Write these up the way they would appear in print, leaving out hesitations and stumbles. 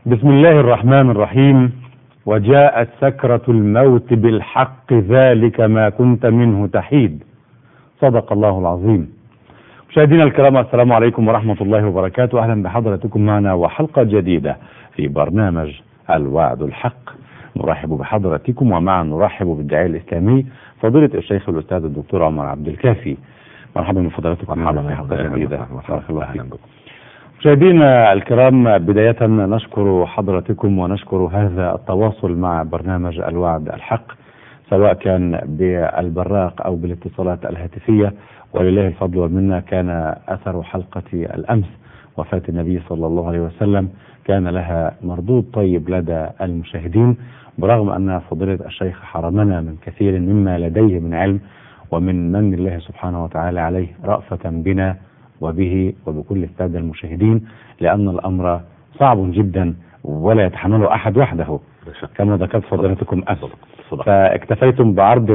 بسم الله الرحمن الرحيم. وجاءت سكرة الموت بالحق ذلك ما كنت منه تحيد. صدق الله العظيم. مشاهدينا الكرام، السلام عليكم ورحمة الله وبركاته. أهلا بحضراتكم معنا وحلقة جديدة في برنامج الوعد الحق. نرحب بحضراتكم ومعا نرحب بالداعية الإسلامي فضيلة الشيخ الأستاذ الدكتور عمر عبد الكافي. مرحبا بفضلاتكم. مرحبا في حلقة جديدة. مرحبا. مشاهدينا الكرام، بداية نشكر حضراتكم ونشكر هذا التواصل مع برنامج الوعد الحق، سواء كان بالبراق أو بالاتصالات الهاتفية، ولله الفضل والمنة. كان أثر حلقة الأمس وفاة النبي صلى الله عليه وسلم كان لها مردود طيب لدى المشاهدين، برغم أن فضيلة الشيخ حرمنا من كثير مما لديه من علم ومن من الله سبحانه وتعالى عليه رأفة بنا وبه وبكل السادة المشاهدين، لأن الأمر صعب جدا ولا يتحمله أحد وحده كما ذكرت فضيلتكم أسف. فاكتفيتم بعرض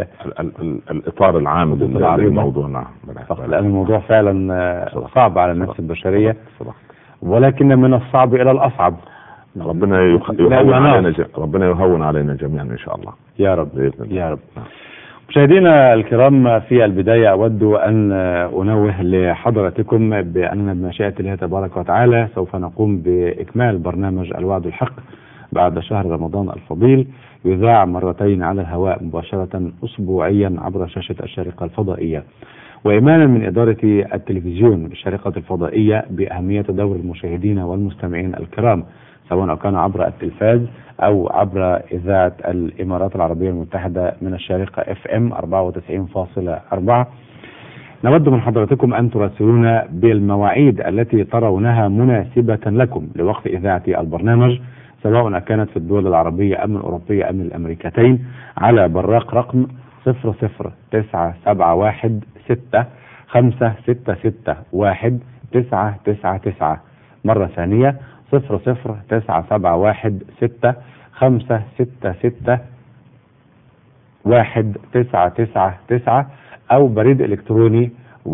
الإطار العام للموضوع. نعم، لأن الموضوع فعلا صعب على النفس البشرية، ولكن من الصعب إلى الأصعب. ربنا يهون علينا جميعا إن شاء الله يا رب يا رب. مشاهدينا الكرام، في البداية أود أن أنوه لحضراتكم بأننا بمشيئة الله تبارك وتعالى سوف نقوم بإكمال برنامج الوعد الحق بعد شهر رمضان الفضيل، يذاع مرتين على الهواء مباشرة أسبوعيا عبر شاشة الشارقة الفضائية. وإيمانا من إدارة التلفزيون بالشارقة الفضائية بأهمية دور المشاهدين والمستمعين الكرام، سواء كان عبر التلفاز أو عبر إذاعة الإمارات العربية المتحدة من الشارقة FM 94.4، نود من حضراتكم أن تراسلونا بالمواعيد التي ترونها مناسبة لكم لوقت إذاعة البرنامج، سواء كانت في الدول العربية أم الأوروبية أم الأمريكتين، على براق رقم 0097165661999. مرة ثانية 00971661999، أو بريد إلكتروني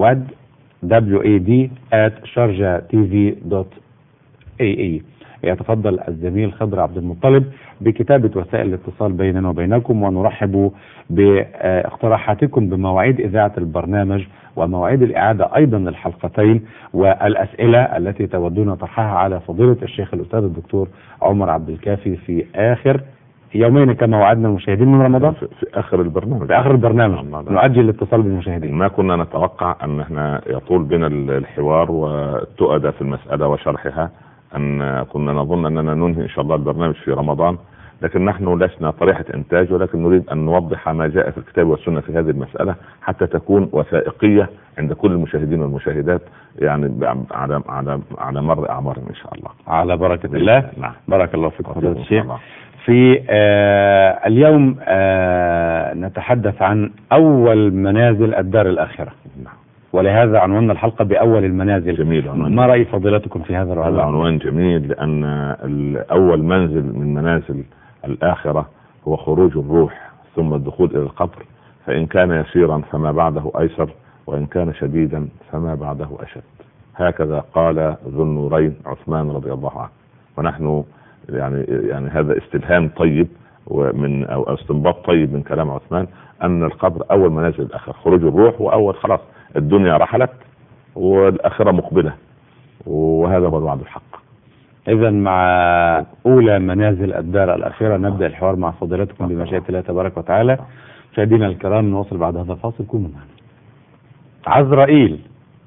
wad@sharjatv.ae. يتفضل الزميل خضر عبد المطلب بكتابة وسائل الاتصال بيننا وبينكم، ونرحب باقتراحاتكم بمواعيد إذاعة البرنامج ومواعيد الإعادة أيضا للحلقتين، والأسئلة التي تودون طرحها على فضيلة الشيخ الأستاذ الدكتور عمر عبد الكافي في آخر يومين كما وعدنا المشاهدين من رمضان. في آخر البرنامج. في آخر البرنامج نؤجل الاتصال بالمشاهدين. ما كنا نتوقع أن احنا يطول بنا الحوار والتؤدى في المسألة وشرحها، أن كنا نظن أننا ننهي إن شاء الله البرنامج في رمضان، لكن نحن لسنا طريحة إنتاج، ولكن نريد أن نوضح ما جاء في الكتاب والسنة في هذه المسألة حتى تكون وثائقية عند كل المشاهدين والمشاهدات، يعني على مر أعمارهم إن شاء الله. على بركة الله. نعم. بارك الله فيكم فضيلة الشيخ. في اليوم نتحدث عن أول منازل الدار الآخرة. نعم. ولهذا عنوان الحلقة بأول المنازل. جميل. ما رأي فضيلتكم في هذا العنوان؟ هذا عنوان جميل، لأن أول منزل من منازل الآخرة هو خروج الروح ثم الدخول إلى القبر، فإن كان يسيرا فما بعده أيسر، وإن كان شديدا فما بعده أشد. هكذا قال ذو النورين عثمان رضي الله عنه. ونحن يعني هذا استلهام طيب أو استنباط طيب من كلام عثمان، أن القبر أول منازل الآخرة، خروج الروح، وأول خلاص الدنيا رحلت والآخرة مقبلة، وهذا هو الوعد الحق. إذا مع أولى منازل الدار الأخيرة نبدأ الحوار مع فضيلتكم بمشيئة الله تبارك وتعالى. مشاهدينا الكرام، نواصل بعد هذا الفاصل، كونوا معنا. عزرائيل،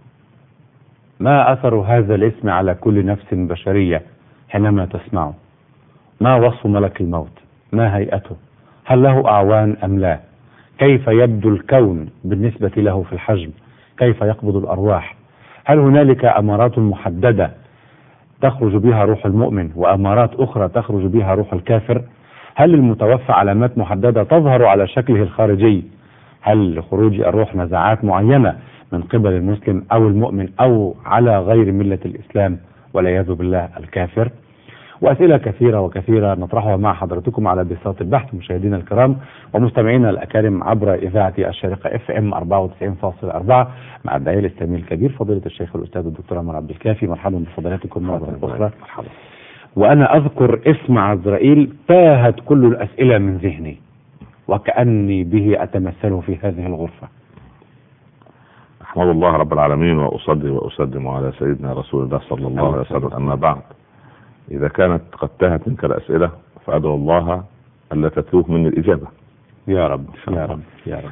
ما أثر هذا الاسم على كل نفس بشرية حينما تسمعه؟ ما وصف ملك الموت؟ ما هيئته؟ هل له أعوان أم لا؟ كيف يبدو الكون بالنسبة له في الحجم؟ كيف يقبض الأرواح؟ هل هنالك أمارات محددة تخرج بها روح المؤمن وأمارات أخرى تخرج بها روح الكافر؟ هل للمتوفى علامات محددة تظهر على شكله الخارجي؟ هل لخروج الروح نزعات معينة من قبل المسلم أو المؤمن أو على غير ملة الإسلام والعياذ بالله الكافر؟ وأسئلة كثيرة وكثيرة نطرحها مع حضرتكم على بساط البحث مشاهدينا الكرام ومستمعينا الأكارم عبر إذاعة الشارقة FM 94.4 مع الداعية الإسلامي الكبير فضيلة الشيخ الأستاذ الدكتور عمر عبد الكافي. مرحبا بفضيلتكم مرة أخرى. وأنا أذكر اسم عزرائيل تاهت كل الأسئلة من ذهني وكأني به أتمثله في هذه الغرفة. أحمد الله رب العالمين وأصلي وأسلم على سيدنا رسول الله صلى الله عليه وسلم. أما بعد، إذا كانت قد تاهت منك الأسئلة فأدعو الله ألا تتوه مني الإجابة يا رب يا رب يا رب.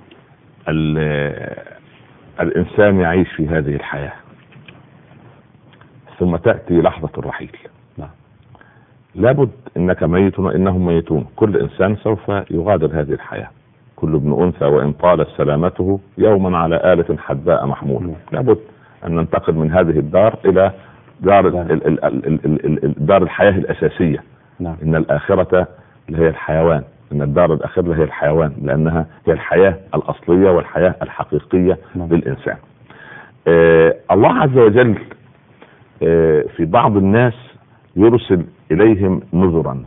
الإنسان يعيش في هذه الحياة ثم تأتي لحظة الرحيل. لابد إنك ميت وإنهم ميتون. كل إنسان سوف يغادر هذه الحياة. كل ابن أنثى وإن طالت سلامته يوما على آلة حدباء محمول. لابد أن ننتقل من هذه الدار إلى دار الحياة الأساسية. إن الآخرة هي الحيوان، إن الدار الآخرة هي الحيوان، لأنها هي الحياة الأصلية والحياة الحقيقية للإنسان. الله عز وجل في بعض الناس يرسل إليهم نذرا.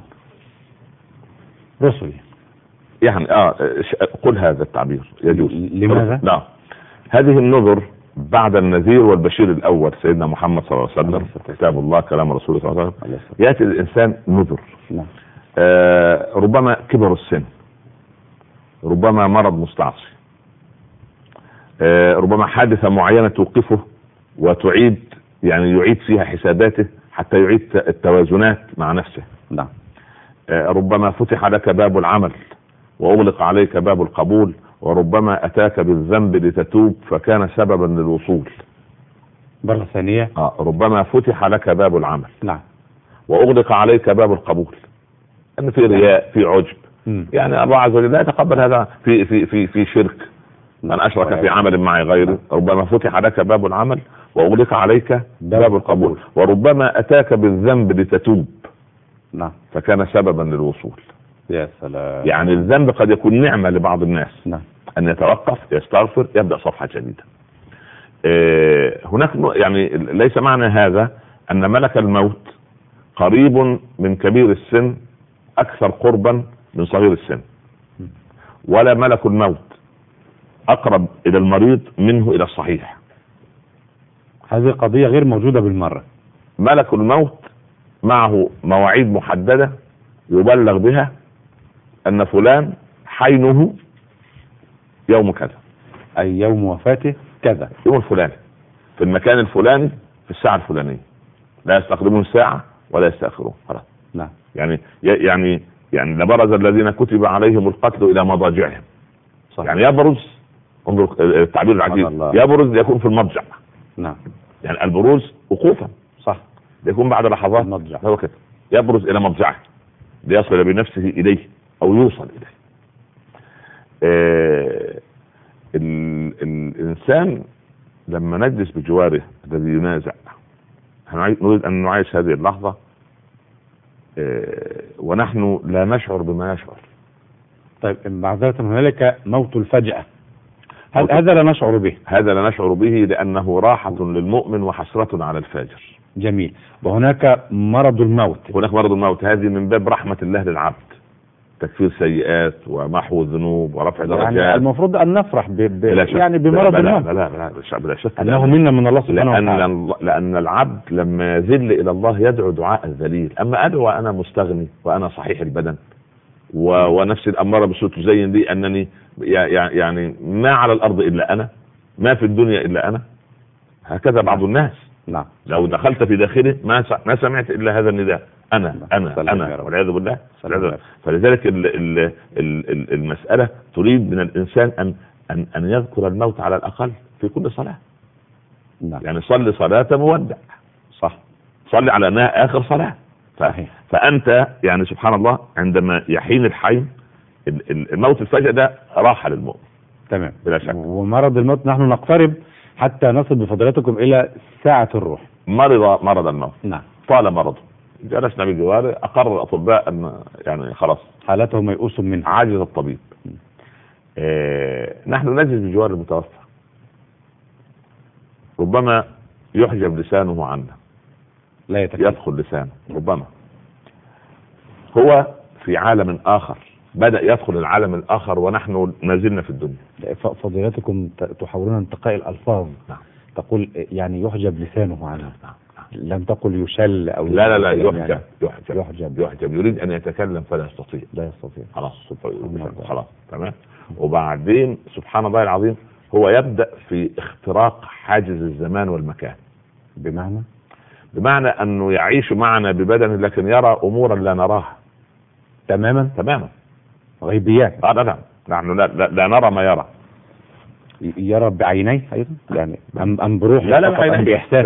رسل يعني قل هذا التعبير يجوز. لماذا؟ لا، هذه النذر بعد النذير والبشير الأول سيدنا محمد صلى الله عليه وسلم، كتاب الله كلام رسوله صلى الله عليه وسلم، يأتي الإنسان نذر. ربما كبر السن، ربما مرض مستعصي، ربما حادثة معينة توقفه وتعيد يعيد فيها حساباته حتى يعيد التوازنات مع نفسه. ربما فتح لك باب العمل وأغلق عليك باب القبول، وربما أتاك بالذنب لتتوب فكان سببا للوصول. مرة ثانية ربما فتح لك باب العمل وأغلق عليك باب القبول، أن في رياء، في عجب. يعني الله عز وجل لا يتقبل هذا في شرك. من أشرك في عمل معي غيره. ربما فتح لك باب العمل وأغلق عليك باب القبول، وربما أتاك بالذنب لتتوب فكان سببا للوصول. يا سلام. يعني الذنب قد يكون نعمة لبعض الناس، أن يتوقف، يستغفر، يبدأ صفحة جديدة. هناك يعني ليس معنى هذا أن ملك الموت قريب من كبير السن أكثر قربا من صغير السن، ولا ملك الموت أقرب إلى المريض منه إلى الصحيح. هذه قضية غير موجودة بالمرة. ملك الموت معه مواعيد محددة يبلغ بها أن فلان حينه يوم كذا، أي يوم وفاته كذا، يوم الفلاني في المكان الفلاني في الساعة الفلانية، لا يستقدمون ساعة ولا يستأخرون. خلاص. يعني لبرز الذين كتب عليهم القتل إلى مضاجعهم. يعني يبرز، انظر التعبير العجيب، يبرز ليكون في المضجع. يعني البروز وقوفا، صح، ليكون بعد لحظات المضجع. هو كده يبرز إلى مضجعه ليصل بنفسه إليه أو يوصل إليه. الإنسان لما نجلس بجواره الذي ينازع، نريد أن نعيش هذه اللحظة ونحن لا نشعر بما يشعر. طيب معذرة، هنالك موت الفجأة، هذا لا نشعر به. هذا لا نشعر به لأنه راحة للمؤمن وحسرة على الفاجر. جميل. وهناك مرض الموت. هناك مرض الموت، هذه من باب رحمة الله للعبد، تكفير سيئات ومحو الذنوب ورفع درجات. يعني المفروض أن نفرح يعني بمرض الموت. لا شك أنه منا من الله سبحانه وتعالى. لأن العبد لما يذل إلى الله يدعو دعاء الذليل. أما أدعو أنا مستغني وأنا صحيح البدن ونفسي الأمارة بالسوء تزين لي أنني يعني ما على الأرض إلا أنا، ما في الدنيا إلا أنا، هكذا بعض الناس. لو دخلت في داخله ما سمعت إلا هذا النداء، أنا والعياذ بالله. فلذلك المسألة تريد من الإنسان أن يذكر الموت على الأقل في كل صلاة. يعني صلي صلاة مودع، صح، صلي على أنها آخر صلاة. فأنت يعني سبحان الله عندما يحين الحين الموت الفجأة ده راحة للمؤمن. تمام، بلا شك. ومرض الموت نحن نقترب حتى نصل بفضلاتكم إلى ساعة الروح. مرض الموت، طال مرضه، جلسنا بجواره، أقر الأطباء أن يعني خلاص حالته ميؤوس منه، عاجز الطبيب. نحن نجلس بجوار المتوفى، ربما يحجب لسانه عنا، لا يدخل لسانه، ربما هو في عالم آخر، بدأ يدخل العالم الآخر ونحن نازلنا في الدنيا. فضيلتكم تحاولون انتقاء الألفاظ. تقول يعني يحجب لسانه عنه. لم تقل يشل أو لا يعني يحجب يريد أن يتكلم فلا يستطيع. لا يستطيع. خلاص تمام. وبعدين سبحان الله العظيم هو يبدأ في اختراق حاجز الزمان والمكان. بمعنى أنه يعيش معنا ببدنه لكن يرى أمورا لا نراها تماما غيبيات. لا نحن لا نرى ما يرى. يرى بعينيه أيضا يعني أم بروح؟ لا بإحساس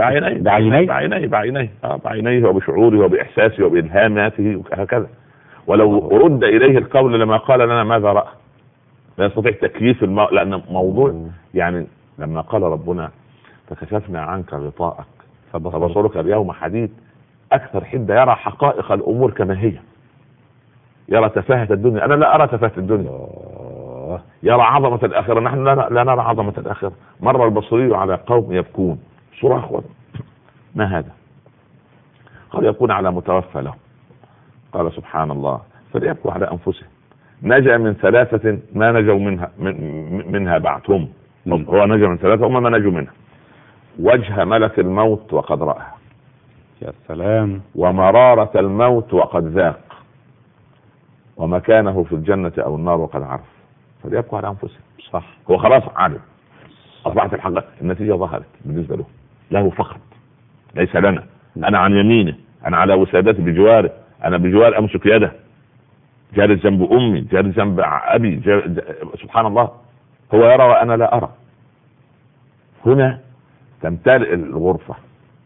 بعينيه وبشعوره وبإحساسه وبإلهاماته وهكذا. ولو رد إليه القول لما قال لنا ماذا رأى. لا يستطيع تكييف لأن موضوع يعني لما قال ربنا فكشفنا عنك غطاءك فبصرك اليوم حديد. أكثر حدة يرى حقائق الأمور كما هي. يرى تفاهة الدنيا. أنا لا أرى تفاهة الدنيا. يرى عظمة الآخرة. نحن لا نرى عظمة الآخرة. مر البصري على قوم يبكون صراخ ما هذا؟ قال يكون على متوفى له. قال سبحان الله فليبكوا على أنفسهم. نجا من ثلاثة ما نجوا منها بعدهم. هو نجا من ثلاثة هم ما نجوا منها. وجه ملك الموت وقد رأى. يا سلام. ومرارة الموت وقد ذاق. ومكانه في الجنة أو النار وقد عرف. فليبكوا على أنفسهم. صح. هو خلاص عارف. أصبحت الحقيقة النتيجة ظهرت بالنسبة له فقط ليس لنا. أنا عن يمينه. أنا على وسادته بجواره. أنا بجوار أمسك يده. جاري ذنب أمي. جاري ذنب أبي. سبحان الله. هو يرى وأنا لا أرى. هنا تمتلئ الغرفة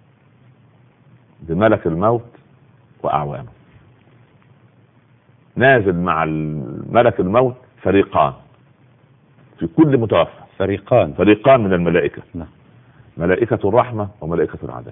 بملك الموت وأعوانه. نازل مع ملك الموت فريقان في كل متوفى. فريقان من الملائكة. ملائكة الرحمة وملائكة العذاب.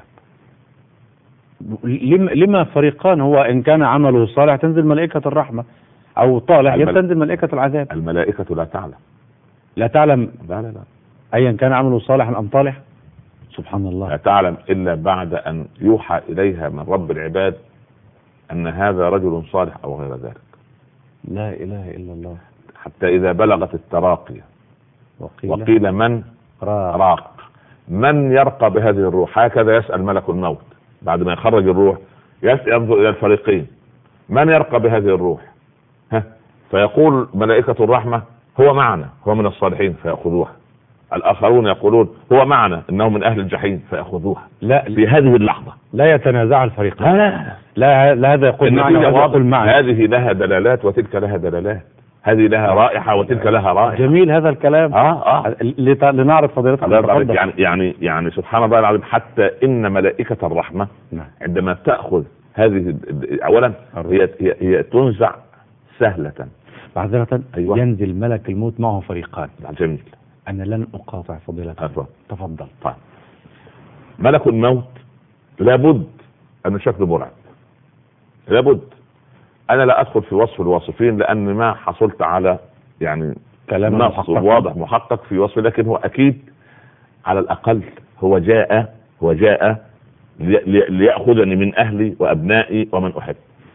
لما فريقان؟ هو إن كان عمله صالح تنزل ملائكة الرحمة أو طالح تنزل ملائكة العذاب. الملائكة لا تعلم لا أيا كان عمله صالحا أم طالح. سبحان الله. لا تعلم إلا بعد أن يوحى إليها من رب العباد أن هذا رجل صالح أو غير ذلك. لا إله إلا الله. حتى إذا بلغت التراقي وقيل من راق. من يرقى بهذه الروح؟ هكذا يسأل ملك الموت بعد ما يخرج الروح. ينظر إلى الفريقين. من يرقى بهذه الروح؟ فيقول ملائكة الرحمة هو معنا، هو من الصالحين، فيأخذوها. الآخرون يقولون هو معنا، إنه من أهل الجحيم، فيأخذوها. لا في هذه اللحظة لا يتنازع الفريقين. لا هذا يقول معنا وهذا يقول معنا. هذه لها دلالات وتلك لها دلالات. هذه لها رائحة وتلك لها رائحة. جميل هذا الكلام. لنعرف فضيلتك. يعني سبحان الله العظيم. حتى إن ملائكة الرحمة عندما تأخذ هذه أولا هي تنزع سهلة. معذرة. أيوة. ينزل ملك الموت معه فريقان. جميل. أنا لن أقاطع فضيلتك. تفضل. طيب. ملك الموت لابد أن شكله مرعب. لابد. أنا لا أدخل في وصف الواصفين لأن ما حصلت على يعني كلام نص واضح محقق في وصفه، لكن هو أكيد على الأقل هو جاء ليأخذني من أهلي وأبنائي ومن أحب.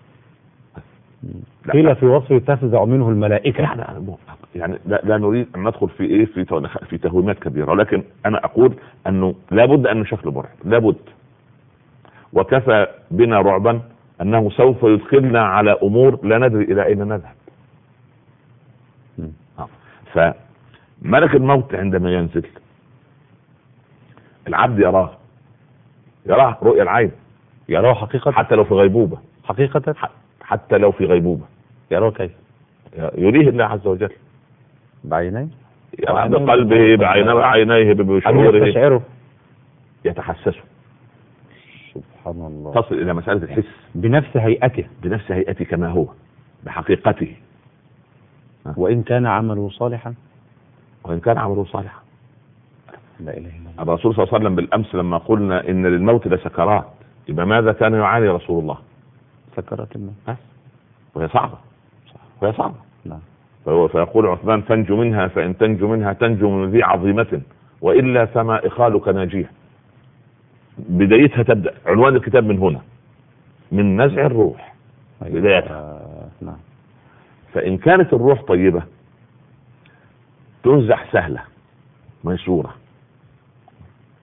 قيل في وصفه تفزع منه الملائكة. يعني لا نريد أن ندخل في في تهويمات كبيرة، ولكن أنا أقول أنه لابد أن شكله مرعب. لابد. وكفى بنا رعبا أنه سوف يدخلنا على أمور لا ندري إلى أين نذهب. فملك الموت عندما ينزل العبد يراه رؤية العين. يراه حقيقة حتى لو في غيبوبة. حقيقة حتى لو في غيبوبة. يراه كيف؟ يريه الله عز وجل بعينيه، بقلبه، بعينيه، بشعوره، يتحسسه. سبحان الله. تصل إلى مسألة الحس بنفس هيئته كما هو بحقيقته. وإن كان عمله صالحا. لا إله إلا الله. الرسول صلى الله عليه وسلم بالأمس لما قلنا إن للموت لسكرات، يبقى ماذا كان يعاني رسول الله؟ سكرات الموت. وهي صعبة. نعم. فيقول عثمان فانجو منها، فإن تنجو منها تنجو من ذي عظيمة، وإلا فما إخالك ناجيه. بدايتها تبدأ عنوان الكتاب من هنا، من نزع الروح. بدايتها. نعم. فإن كانت الروح طيبة تنزع سهلة ميسورة.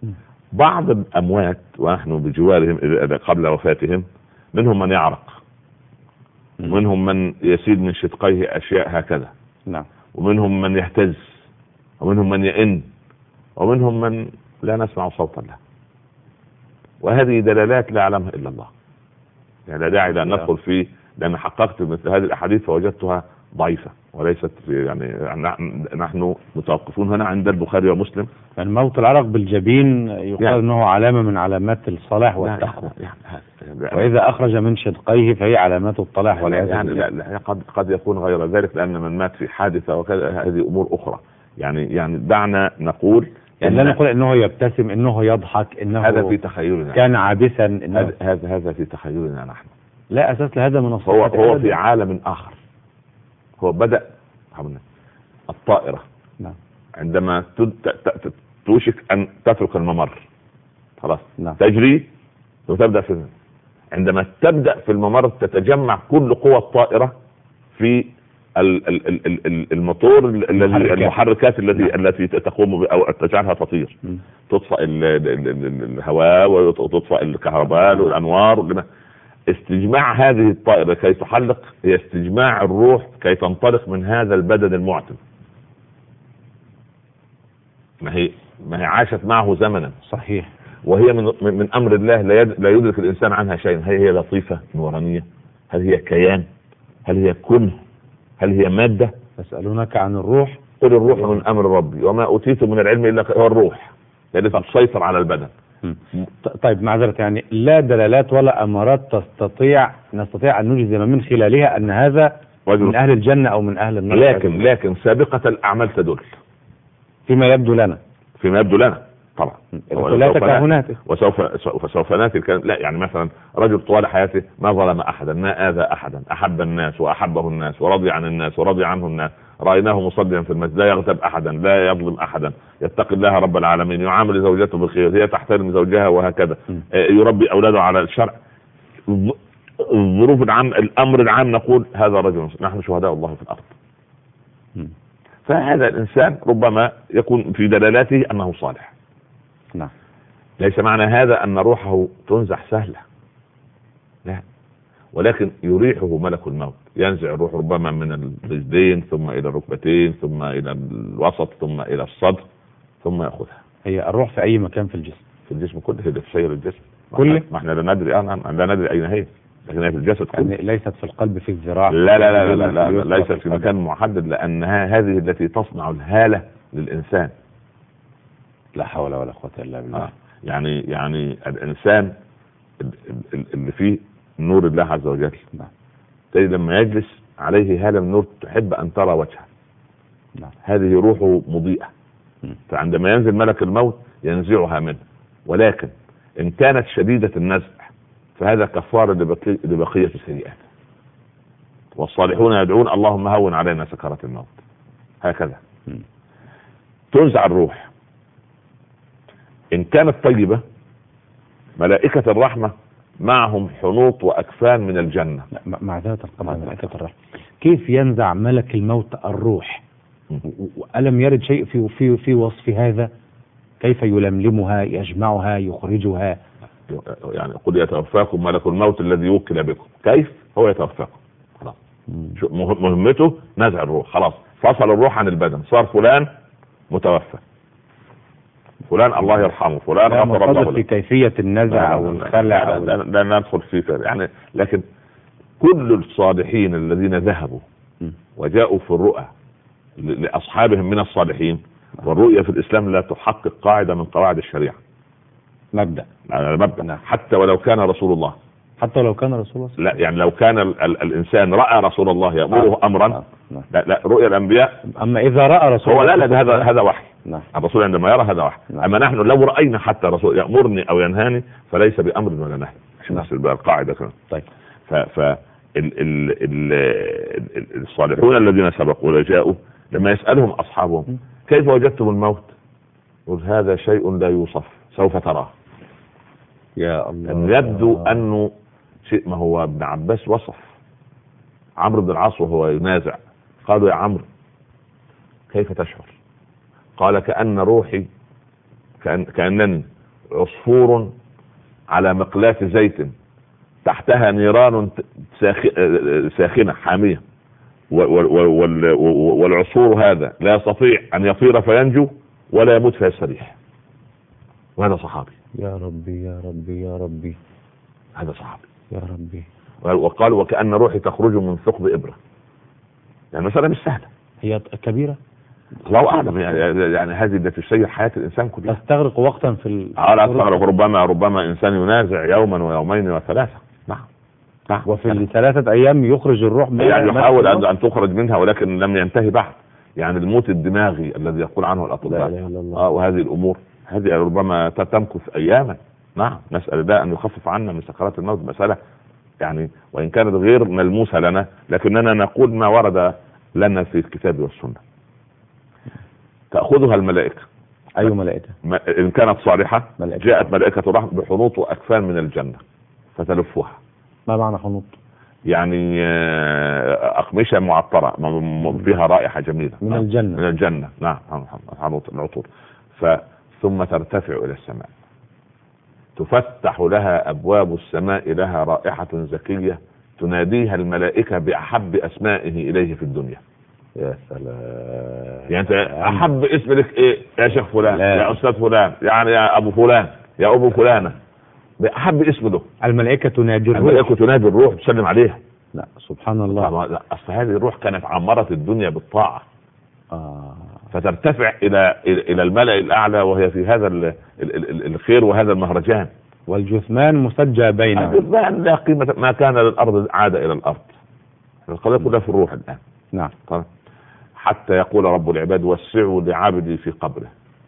بعض الأموات ونحن بجوارهم قبل وفاتهم منهم من يعرق، ومنهم من يسيل من شدقيه أشياء هكذا، نعم، ومنهم من يهتز، ومنهم من يئن، ومنهم من لا نسمع صوتا له. وهذه دلالات لا يعلمها إلا الله، يعني لا داعي لأن ندخل فيه، لأن حققت مثل هذه الأحاديث فوجدتها ضعيفة وليست يعني نحن متوقفون هنا عند البخاري ومسلم. يعني موت العرق بالجبين يقال يعني أنه علامة من علامات الصلاح والتقوى، وإذا أخرج من شدقيه فهي علامات الطلاح والعياذ بالله. لا قد يكون غير ذلك، لأن من مات في حادثة وكذا هذه أمور أخرى. يعني دعنا نقول، يعني لا نقول انه يبتسم، انه يضحك، انه هذا في تخيلنا، كان عابثا، إنه هذا في تخيلنا نحن، لا اساس لهذا من الصحة. هو في عالم اخر. هو بدأ الطائرة، نعم، عندما توشك ان تترك الممر خلاص، نعم، تجري وتبدأ عندما تبدأ في الممر تتجمع كل قوى الطائرة في الموتور المحركات التي تقوم او تجعلها تطير، تطفئ الهواء وتطفئ الكهرباء والانوار. استجماع هذه الطائرة كي تحلق هي استجماع الروح كي تنطلق من هذا البدن المعتم. ما هي عاشت معه زمنا، صحيح، وهي من امر الله لا يدرك الانسان عنها شيء. هل هي لطيفة نورانية؟ هل هي كيان؟ هل هي كنه؟ هل هي مادة؟ يسألونك عن الروح، قل الروح من امر ربي وما اوتيت من العلم الا هو الروح التي تسيطر على البدن. طيب معذرة، يعني لا دلالات ولا امارات نستطيع ان نجزم من خلالها ان هذا من اهل الجنة او من اهل النار، لكن سابقة الاعمال تدل فيما يبدو لنا طبعا، لا تكهنات، وسوف ناتي. لا يعني مثلا رجل طوال حياته ما ظلم احدا، ما اذى احدا، احب الناس واحبه الناس، ورضي عن الناس ورضي عنه الناس، رايناه مصليا في المسجد، لا يغتاب احدا، لا يظلم احدا، يتقي الله رب العالمين، يعامل زوجته بالخير، هي تحترم زوجها وهكذا، يربي اولاده على الشرع. الظروف العام، الامر العام، نقول هذا رجل، نحن شهداء الله في الارض. فهذا الانسان ربما يكون في دلالاته انه صالح. نعم، ليس معنى هذا ان روحه تنزح سهلة، لا، ولكن يريحه ملك الموت، ينزع الروح ربما من الرجلين ثم الى الركبتين ثم الى الوسط ثم الى الصدر ثم ياخذها. هي الروح في اي مكان في الجسم؟ في الجسم كله، في سير الجسم كله. ما احنا لا ندري اين هي، لكن هي في الجسد كله. يعني ليست في القلب، في الذراع؟ لا ليست في مكان محدد، لانها هذه التي تصنع الهالة للانسان. لا حول ولا قوة الا بالله. يعني الانسان اللي فيه نور الله عز وجل، تجد لما يجلس عليه هالة من نور تحب ان ترى وجهه. هذه روحه مضيئة، فعندما ينزل ملك الموت ينزعها منه. ولكن ان كانت شديدة النزع فهذا كفار لبقية السيئات. والصالحون يدعون اللهم هون علينا سكرات الموت. هكذا تنزع الروح. إن كانت طيبة ملائكة الرحمة معهم حنوط وأكفان من الجنة. مع ذات ملائكة الرحمة. كيف ينزع ملك الموت الروح؟ وألم يرد شيء في وصف هذا؟ كيف يلملمها، يجمعها، يخرجها؟ يعني قل يتوفاكم ملك الموت الذي وكل بكم. كيف هو يتوفاكم؟ خلاص، مهمته نزع الروح. خلاص، فصل الروح عن البدن، صار فلان متوفى، فلان الله يرحمه، فلان غفر الله له. في كيفية النزع او الخلع لا ندخل فيه يعني. لكن كل الصالحين الذين ذهبوا وجاءوا في الرؤى لأصحابهم من الصالحين، والرؤية في الإسلام لا تحقق قاعدة من قواعد الشريعة، مبدأ. حتى ولو كان رسول الله، لا يعني لو كان الإنسان رأى رسول الله يأمره أمرا، لا رؤيا الأنبياء. أما إذا رأى رسول الله هذا وحي. الرسول عندما يرى هذا وحي. أما نحن لو رأينا حتى رسول يأمرني أو ينهاني فليس بأمر ولا نهي، عشان نصل بقى القاعدة كمان. طيب، الصالحون الذين سبقوا وجاءوا لما يسألهم أصحابهم كيف وجدتم الموت؟ قل هذا شيء لا يوصف، سوف تراه. يا الله. أن يبدو أنه شيء، ما هو ابن عباس وصف عمرو بن العاص وهو ينازع، قالوا يا عمرو كيف تشعر؟ قال كأن روحي كأنني عصفور على مقلاة زيت تحتها نيران ساخنة حامية، والعصفور هذا لا يستطيع أن يطير فينجو ولا يموت فيستريح، وهذا صحابي. يا ربي يا ربي يا ربي، هذا صحابي يا ربي. وقال وكأن روحي تخرج من ثقب إبرة. يعني مسألة مش سهلة، هي كبيرة الله أعلم. يعني هذه التي تسير حياة الإنسان كلها، تستغرق وقتا في لا تستغرق. ربما إنسان ينازع يوما ويومين وثلاثة. نعم. وفي 3 أيام يخرج الروح منها، يعني يحاول أن تخرج منها، ولكن لم ينتهي بعد. يعني الموت الدماغي الذي يقول عنه الأطباء وهذه الأمور هذه ربما تمكث أياما. نعم. نسأل الله أن يخفف عنا من سكرات الموت. مسألة يعني وإن كانت غير ملموسة لنا، لكننا نقول ما ورد لنا في الكتاب والسنة. تأخذها الملائكة. أي ملائكة؟ إن كانت صالحة ملائكة. جاءت ملائكة الرحمة بحنوط وأكفان من الجنة فتلفها. ما معنى حنوط؟ يعني أقمشة معطرة فيها رائحة جميلة من الجنة. من الجنة. نعم. حنوط العطور. ثم ترتفع إلى السماء، تفتح لها أبواب السماء لها رائحة زكية تناديها الملائكة بأحب أسمائه إليه في الدنيا. يا سلام. يعني أنت أحب اسم لك إيه يا شيخ فلان؟ لا. يا أستاذ فلان، يعني يا أبو فلان، يا أبو فلانة، بأحب اسم له. الملائكة تنادي الروح. الملائكة تنادي الروح تسلم عليها. لا سبحان الله. لا أصل هذه الروح كانت عمرت الدنيا بالطاعة. فترتفع إلى الملأ الأعلى وهي في هذا الخير وهذا المهرجان. والجثمان مسجى بينهم. الجثمان لا قيمة، ما كان للأرض عاد إلى الأرض. القضية كلها في الروح الآن. نعم. حتى يقول رب العباد وسعوا لعبدي في قبره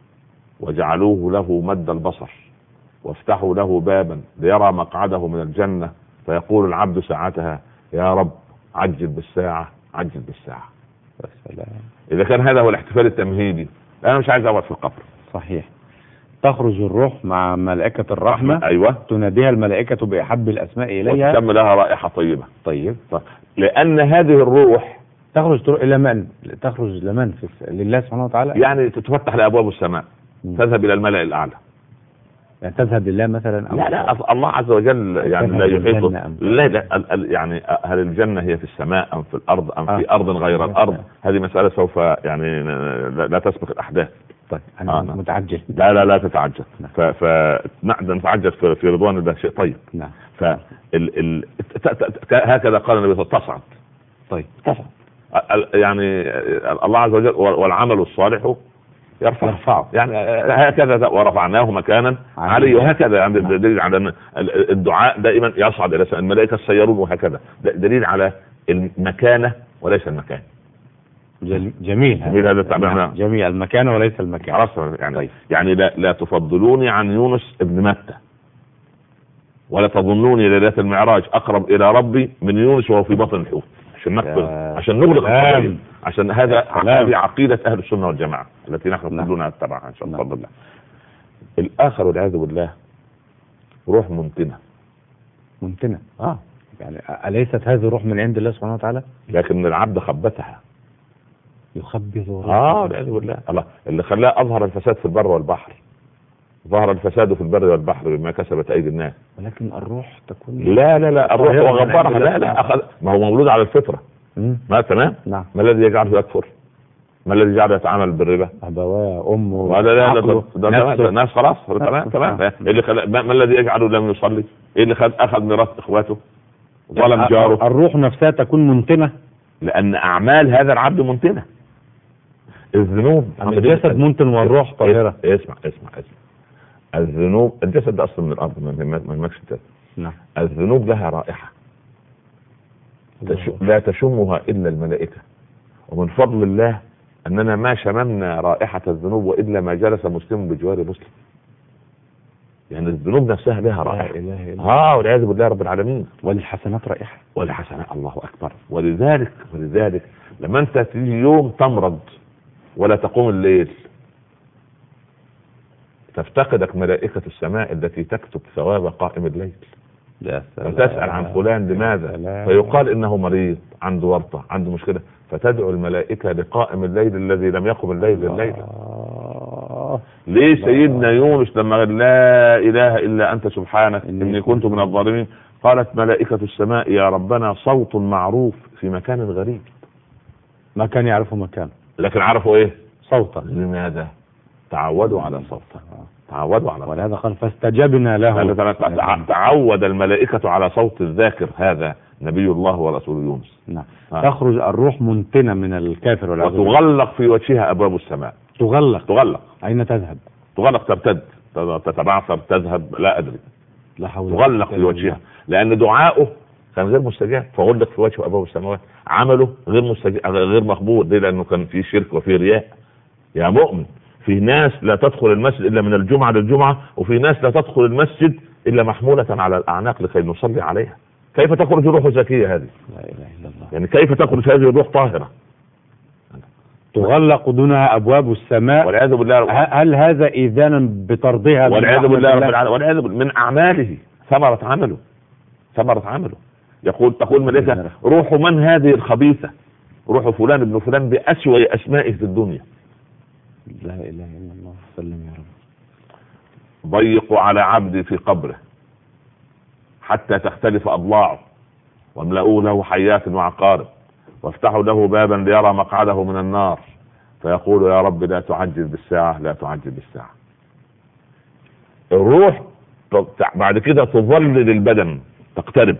وجعلوه له مد البصر وافتحوا له بابا ليرى مقعده من الجنة، فيقول العبد ساعتها يا رب عجل بالساعة عجل بالساعة. السلام. إذا كان هذا هو الاحتفال التمهيدي، أنا مش عايز أقعد في القبر. صحيح. تخرج الروح مع ملائكة الرحمة. أيوة. تناديها الملائكة بأحب الأسماء إليها، وتسمى لها رائحة طيبة. طيب. لأن هذه الروح تخرج إلى من؟ تخرج لمن؟ لله سبحانه وتعالى. يعني تتفتح لأبواب السماء، تذهب إلى الملأ الأعلى. يعني تذهب لله مثلا أو لا الله عز وجل يعني لا يحيط. لا يعني هل الجنة هي في السماء أم في الأرض أم في أرض غير الأرض؟ هذه مسألة سوف يعني لا تسبق الأحداث. طيب أنا متعجل. لا تتعجل. نتعجل في رضوان الله شيء طيب. نعم. هكذا قال النبي صلى الله عليه وسلم تصعد. طيب تصعد يعني الله عز وجل والعمل الصالح يرفعه. يعني هكذا ورفعناه مكانا عليه. وهكذا يعني دليل على الدعاء دائما يصعد الى الملائكه السيارون، وهكذا دليل على المكانه وليس المكان. جميل هذا التعبير. جميل. المكانه وليس المكان. يعني طيب. يعني لا تفضلوني عن يونس ابن متى، ولا تظنوني ليلة المعراج اقرب الى ربي من يونس وهو في بطن الحوت. عشان نغلق القضية. عشان هذه عقيدة أهل السنة والجماعة التي نحن كلنا نتبعها إن شاء الله. بفضل الله. الآخر والعياذ بالله روح منتنة. يعني أليست هذه روح من عند الله سبحانه وتعالى؟ لكن العبد خبتها. يخبث والعياذ بالله. الله اللي خلاه أظهر الفساد في البر والبحر. ظهر الفساد في البر والبحر بما كسبت أيدي الناس. ولكن الروح تكون لا الروح هو غبرها. لا أخذ، ما هو مولود على الفطرة. ما تمام. نعم. ما الذي يجعله يكفر؟ ما الذي يجعله يتعامل بالربا؟ أبواه أمه ولا ده الناس خلاص. تمام. اللي ما الذي يجعله لم يصلي؟ ايه اللي اخذ ميراث اخواته؟ ظلم جاره. الروح نفسها تكون منتنة، لأن أعمال هذا العبد منتنة. الذنوب الجسد منتن والروح طاهرة. اسمع الذنوب، الجسد ده أصلا من الأرض ما يمكش. نعم. الذنوب لها رائحة لا تشمها إلا الملائكة، ومن فضل الله أننا ما شممنا رائحة الذنوب وإلا ما جلس مسلم بجوار مسلم. يعني الذنوب نفسها لها رائحة. والعياذ بالله رب العالمين. وللحسنات رائحة. الله أكبر. ولذلك لما أنت تيجي يوم تمرض ولا تقوم الليل، تفتقدك ملائكة السماء التي تكتب ثواب قائم الليل. فتسأل عن فلان لماذا، فيقال إنه مريض، عنده ورطة، عنده مشكلة، فتدعو الملائكة لقائم الليل الذي لم يقم الليل لليل. ليه سيدنا يونس لما قال لا اله الا انت سبحانك اني كنت من الظالمين قالت ملائكة السماء يا ربنا صوت معروف في مكان غريب. ما كان يعرفوا مكان لكن عرفوا ايه؟ صوتا. لماذا؟ تعودوا على صوته. تعودوا على ولهذا قال فاستجبنا له. تعود الملائكة على صوت الذاكر هذا نبي الله ورسول يونس. نعم. تخرج الروح منتنة من الكافر وتغلق في وجهها أبواب السماء. تغلق. أين تذهب؟ تغلق، ترتد، تتبعثر، تذهب، لا أدري. لا حول. تغلق في وجهها لأن دعاؤه كان غير مستجاب، فغلق في وجهه أبواب السماوات. عمله غير مستجاب، غير مقبول. ليه؟ لأنه كان في شرك وفي رياء. يا مؤمن، في ناس لا تدخل المسجد إلا من الجمعة للجمعة، وفي ناس لا تدخل المسجد إلا محمولة على الأعناق لكي نصلي عليها. كيف تخرج روح زكية هذه؟ لا إله إلا الله. يعني كيف تخرج هذه الروح طاهرة؟ تغلق دونها أبواب السماء والعياذ بالله. هل هذا إذانا بطردها؟ والعياذ بالله رب العالمين. والعياذ من أعماله، ثمرة عمله. تقول ملائكة روح من هذه الخبيثة؟ روح فلان ابن فلان بأسوأ أسمائه في الدنيا. لا إله إلا الله. سلم يا رب. ضيقوا على عبدي في قبره حتى تختلف أضلاعه، واملؤوا له حيات وعقارب، وافتحوا له بابا ليرى مقعده من النار، فيقول يا رب لا تعجل بالساعة، لا تعجل بالساعة. الروح بعد كده تظلل البدن، تقترب.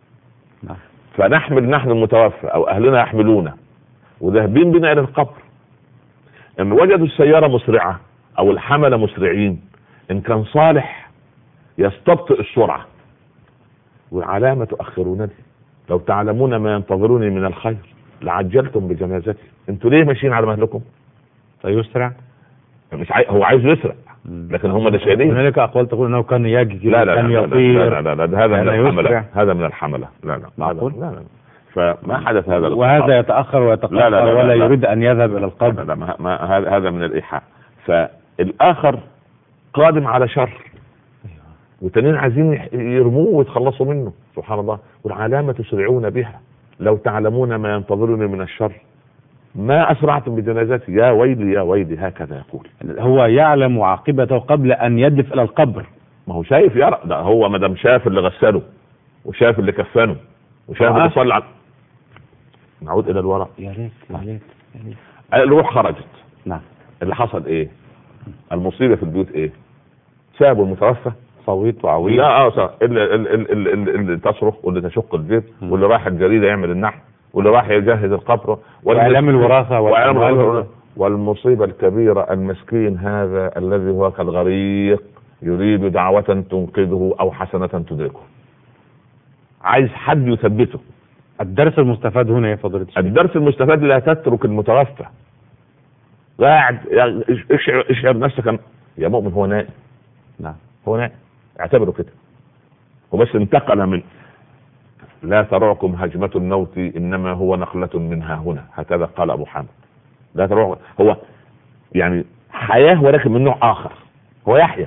فنحمل نحن المتوفى أو أهلنا يحملونه وذهبين بنا إلى القبر. إن وجدوا السيارة مسرعة أو الحمل مسرعين، إن كان صالح يستبطئ السرعة، والعلامة تؤخرونني، لو تعلمون ما ينتظروني من الخير لعجلتم بجنازتي. انتوا ليه ماشيين على مهلكم؟ فيسرع. مش هو عايز يسرع، لكن هم ده شايلين. هنالك أقوال تقول انه كان يجري، كان يطير. لا هذا من الحملة. هذا من الحملة. لا معقول؟ لا فما حدث هذا. وهذا يتأخر ويتقطع ولا يريد أن يذهب إلى القبر. لا هذا من الإيحاء. فالآخر قادم على شر، والتانيين عايزين يرموه ويتخلصوا منه. سبحان الله. والعلامة تسرعون بها، لو تعلمون ما ينتظرني من الشر ما أسرعتم بجنازتي، يا ويلي يا ويلي. هكذا يقول. هو يعلم عاقبته قبل أن يدف إلى القبر. ما هو شايف يرى. ده هو مدام شاف اللي غسله وشاف اللي كفنه وشاف اللي صلى على. نعود إلى الوراء. يا ريت. الروح خرجت. نعم. اللي حصل إيه؟ المصيبة في البيوت إيه؟ سابوا المتوفى صويت وعويل. لا اللي تصرخ، واللي تشق البيت، واللي راح الجريدة يعمل النحل، واللي راح يجهز القبر، وإعلام الوراثة والمصيبة الكبيرة المسكين هذا الذي هو كالغريق يريد دعوة تنقذه أو حسنة تدركه، عايز حد يثبته. الدرس المستفاد هنا يا فضيلة الشيخ، الدرس المستفاد لا تترك المتوفى قاعد اشعر نفسك يا مؤمن هو نائم. نعم هو نائم، اعتبره كده. هو بس انتقل من لا ترعكم هجمة الموت إنما هو نقلة منها هنا، هكذا قال أبو حامد. لا ترعكم، هو يعني حياة ولكن من نوع آخر. هو يحيى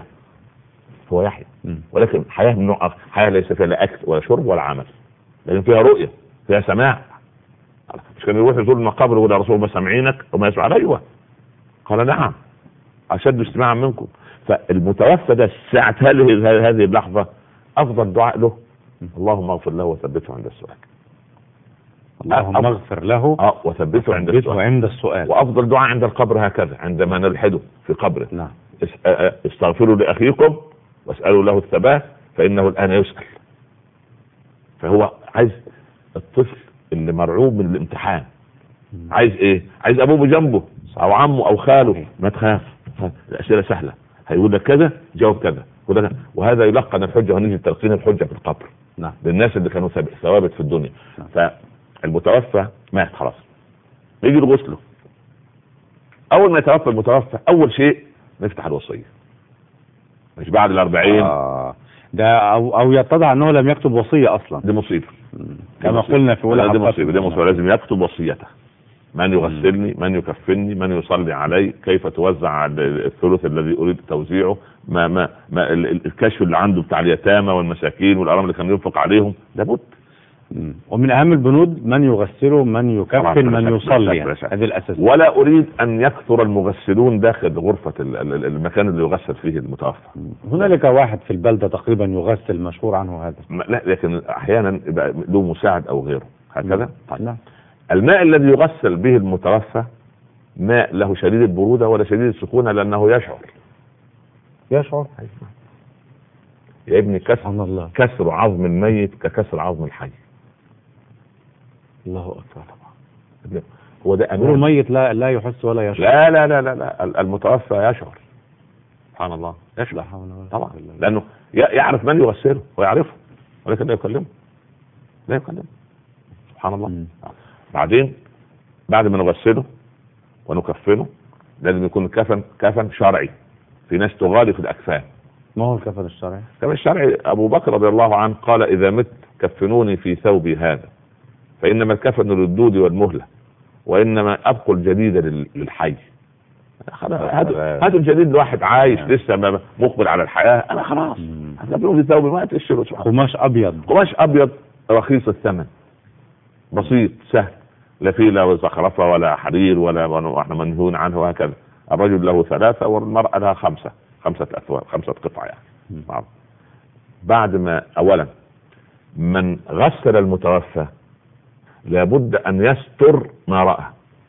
ولكن حياة من نوع آخر، حياة ليس فيها لا أكل ولا شرب ولا عمل، لكن فيها رؤية، فيها سماع. مش كان يروح يزور المقابر ولا رسول ما سامعينك وما يسمع؟ أيوة قال نعم أشد استماعا منكم. فالمتوفى ده ساعة هذه اللحظة أفضل دعاء له اللهم اغفر له وثبته عند السؤال. اللهم اغفر له وثبته عند السؤال. وأفضل دعاء عند القبر هكذا عندما نلحده في قبره. نعم. استغفروا لأخيكم واسألوا له الثبات فإنه الآن يسأل. فهو عايز الطفل اللي مرعوب من الامتحان عايز ايه؟ عايز ابوه جنبه او عمه او خاله. ما تخاف، الاسئله سهله، هيقول لك كذا جاوب كذا، وهذا يلقن الحجه، ونيجي تلقين الحجه في القبر. نعم. للناس اللي كانوا ثوابت في الدنيا. فالمتوفى مات خلاص، يجي غسله. اول ما يتوفى المتوفى اول شيء نفتح الوصيه، مش بعد 40. ده او يتضح انه لم يكتب وصيه اصلا. دي مصيبه كما قلنا في اولى دي مصيبه. لازم يكتب وصيته، من يغسلني، من يكفني، من يصلي علي، كيف توزع الثلث الذي اريد توزيعه، ما الكشف اللي عنده بتاع اليتامى والمساكين والارامل اللي كان ينفق عليهم. لابد ومن اهم البنود من يغسله، من يكفن، من يصلي، هذه الاساسيات. ولا اريد ان يكثر المغسلون داخل غرفة المكان اللي يغسل فيه المتوفى. هنالك واحد في البلدة تقريبا يغسل، مشهور عنه هذا. لا، لكن احيانا يبقى له مساعد او غيره هكذا. طيب. الماء الذي يغسل به المتوفى ماء له شديد البرودة ولا شديد السخونة، لانه يشعر. يا ابني، كسر عظم الميت ككسر عظم الحي. الله اكبر. طبعا هو ده أمير الميت لا يحس ولا يشعر. لا لا لا لا, لا. المتوفى يشعر. سبحان الله، يشعر طبعا، لانه يعرف من يغسله ويعرفه، ولكن لا يكلمه. سبحان الله. بعدين بعد ما نغسله ونكفنه لازم يكون كفن شرعي. في ناس تغالي في الاكفان. ما هو الكفن الشرعي؟ الكفن الشرعي ابو بكر رضي الله عنه قال: اذا مت كفنوني في ثوبي هذا، فانما الكفن للدود والمهله، وانما ابقوا الجديد للحي. هذا الجديد الواحد عايش لسه مقبل على الحياه، انا خلاص هكفنوني في ثوبي، ما تشتري قماش ابيض رخيص الثمن، بسيط سهل، لا فيه لا زخرفه ولا حرير واحنا منهون عنه، وهكذا. الرجل له 3 والمرأة لها 5 أثواب، 5 قطع يعني. بعد ما اولا من غسل المتوفى لابد ان يستر ما رأى.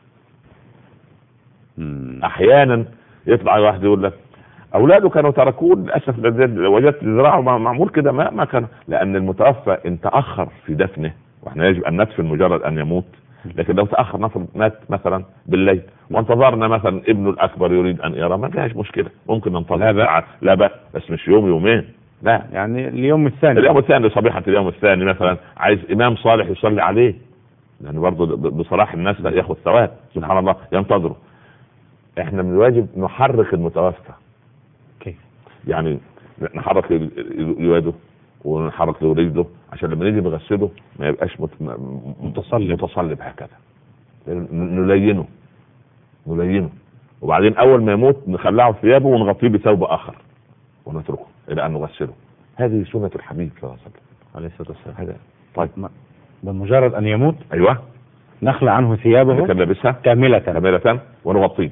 احيانا يطلع واحد يقول لك اولاده كانوا تركوه للاسف، وجدت ذراعه معمول كده، ما كان، لان المتوفى ان تاخر في دفنه، واحنا يجب ان ندفن مجرد ان يموت، لكن لو تاخر نفرض مات مثلا بالليل وانتظرنا مثلا ابنه الاكبر يريد ان يرى، ما فيهاش مشكله، ممكن ننتظر ساعات، لا بأس، بس مش يومين، لا يعني اليوم الثاني صبيحه اليوم الثاني مثلا عايز امام صالح يصلي عليه، لان يعني برضه بصلاح الناس لا ياخذ ثواب. سبحان الله، ينتظروا. احنا من الواجب نحرك المتوفى. كيف يعني نحرك يده ونحرك له رجله، عشان لما نيجي نغسله ما يبقاش متصلب هكذا، نلينه، وبعدين اول ما يموت نخلعه ثيابه ونغطيه بثوب اخر ونتركه الى ان نغسله. هذه سنة الحبيب صلى الله عليه وسلم. هذا طيب، بمجرد ان يموت ايوه نخلع عنه ثيابه كان لابسها كاملة ونغطيه،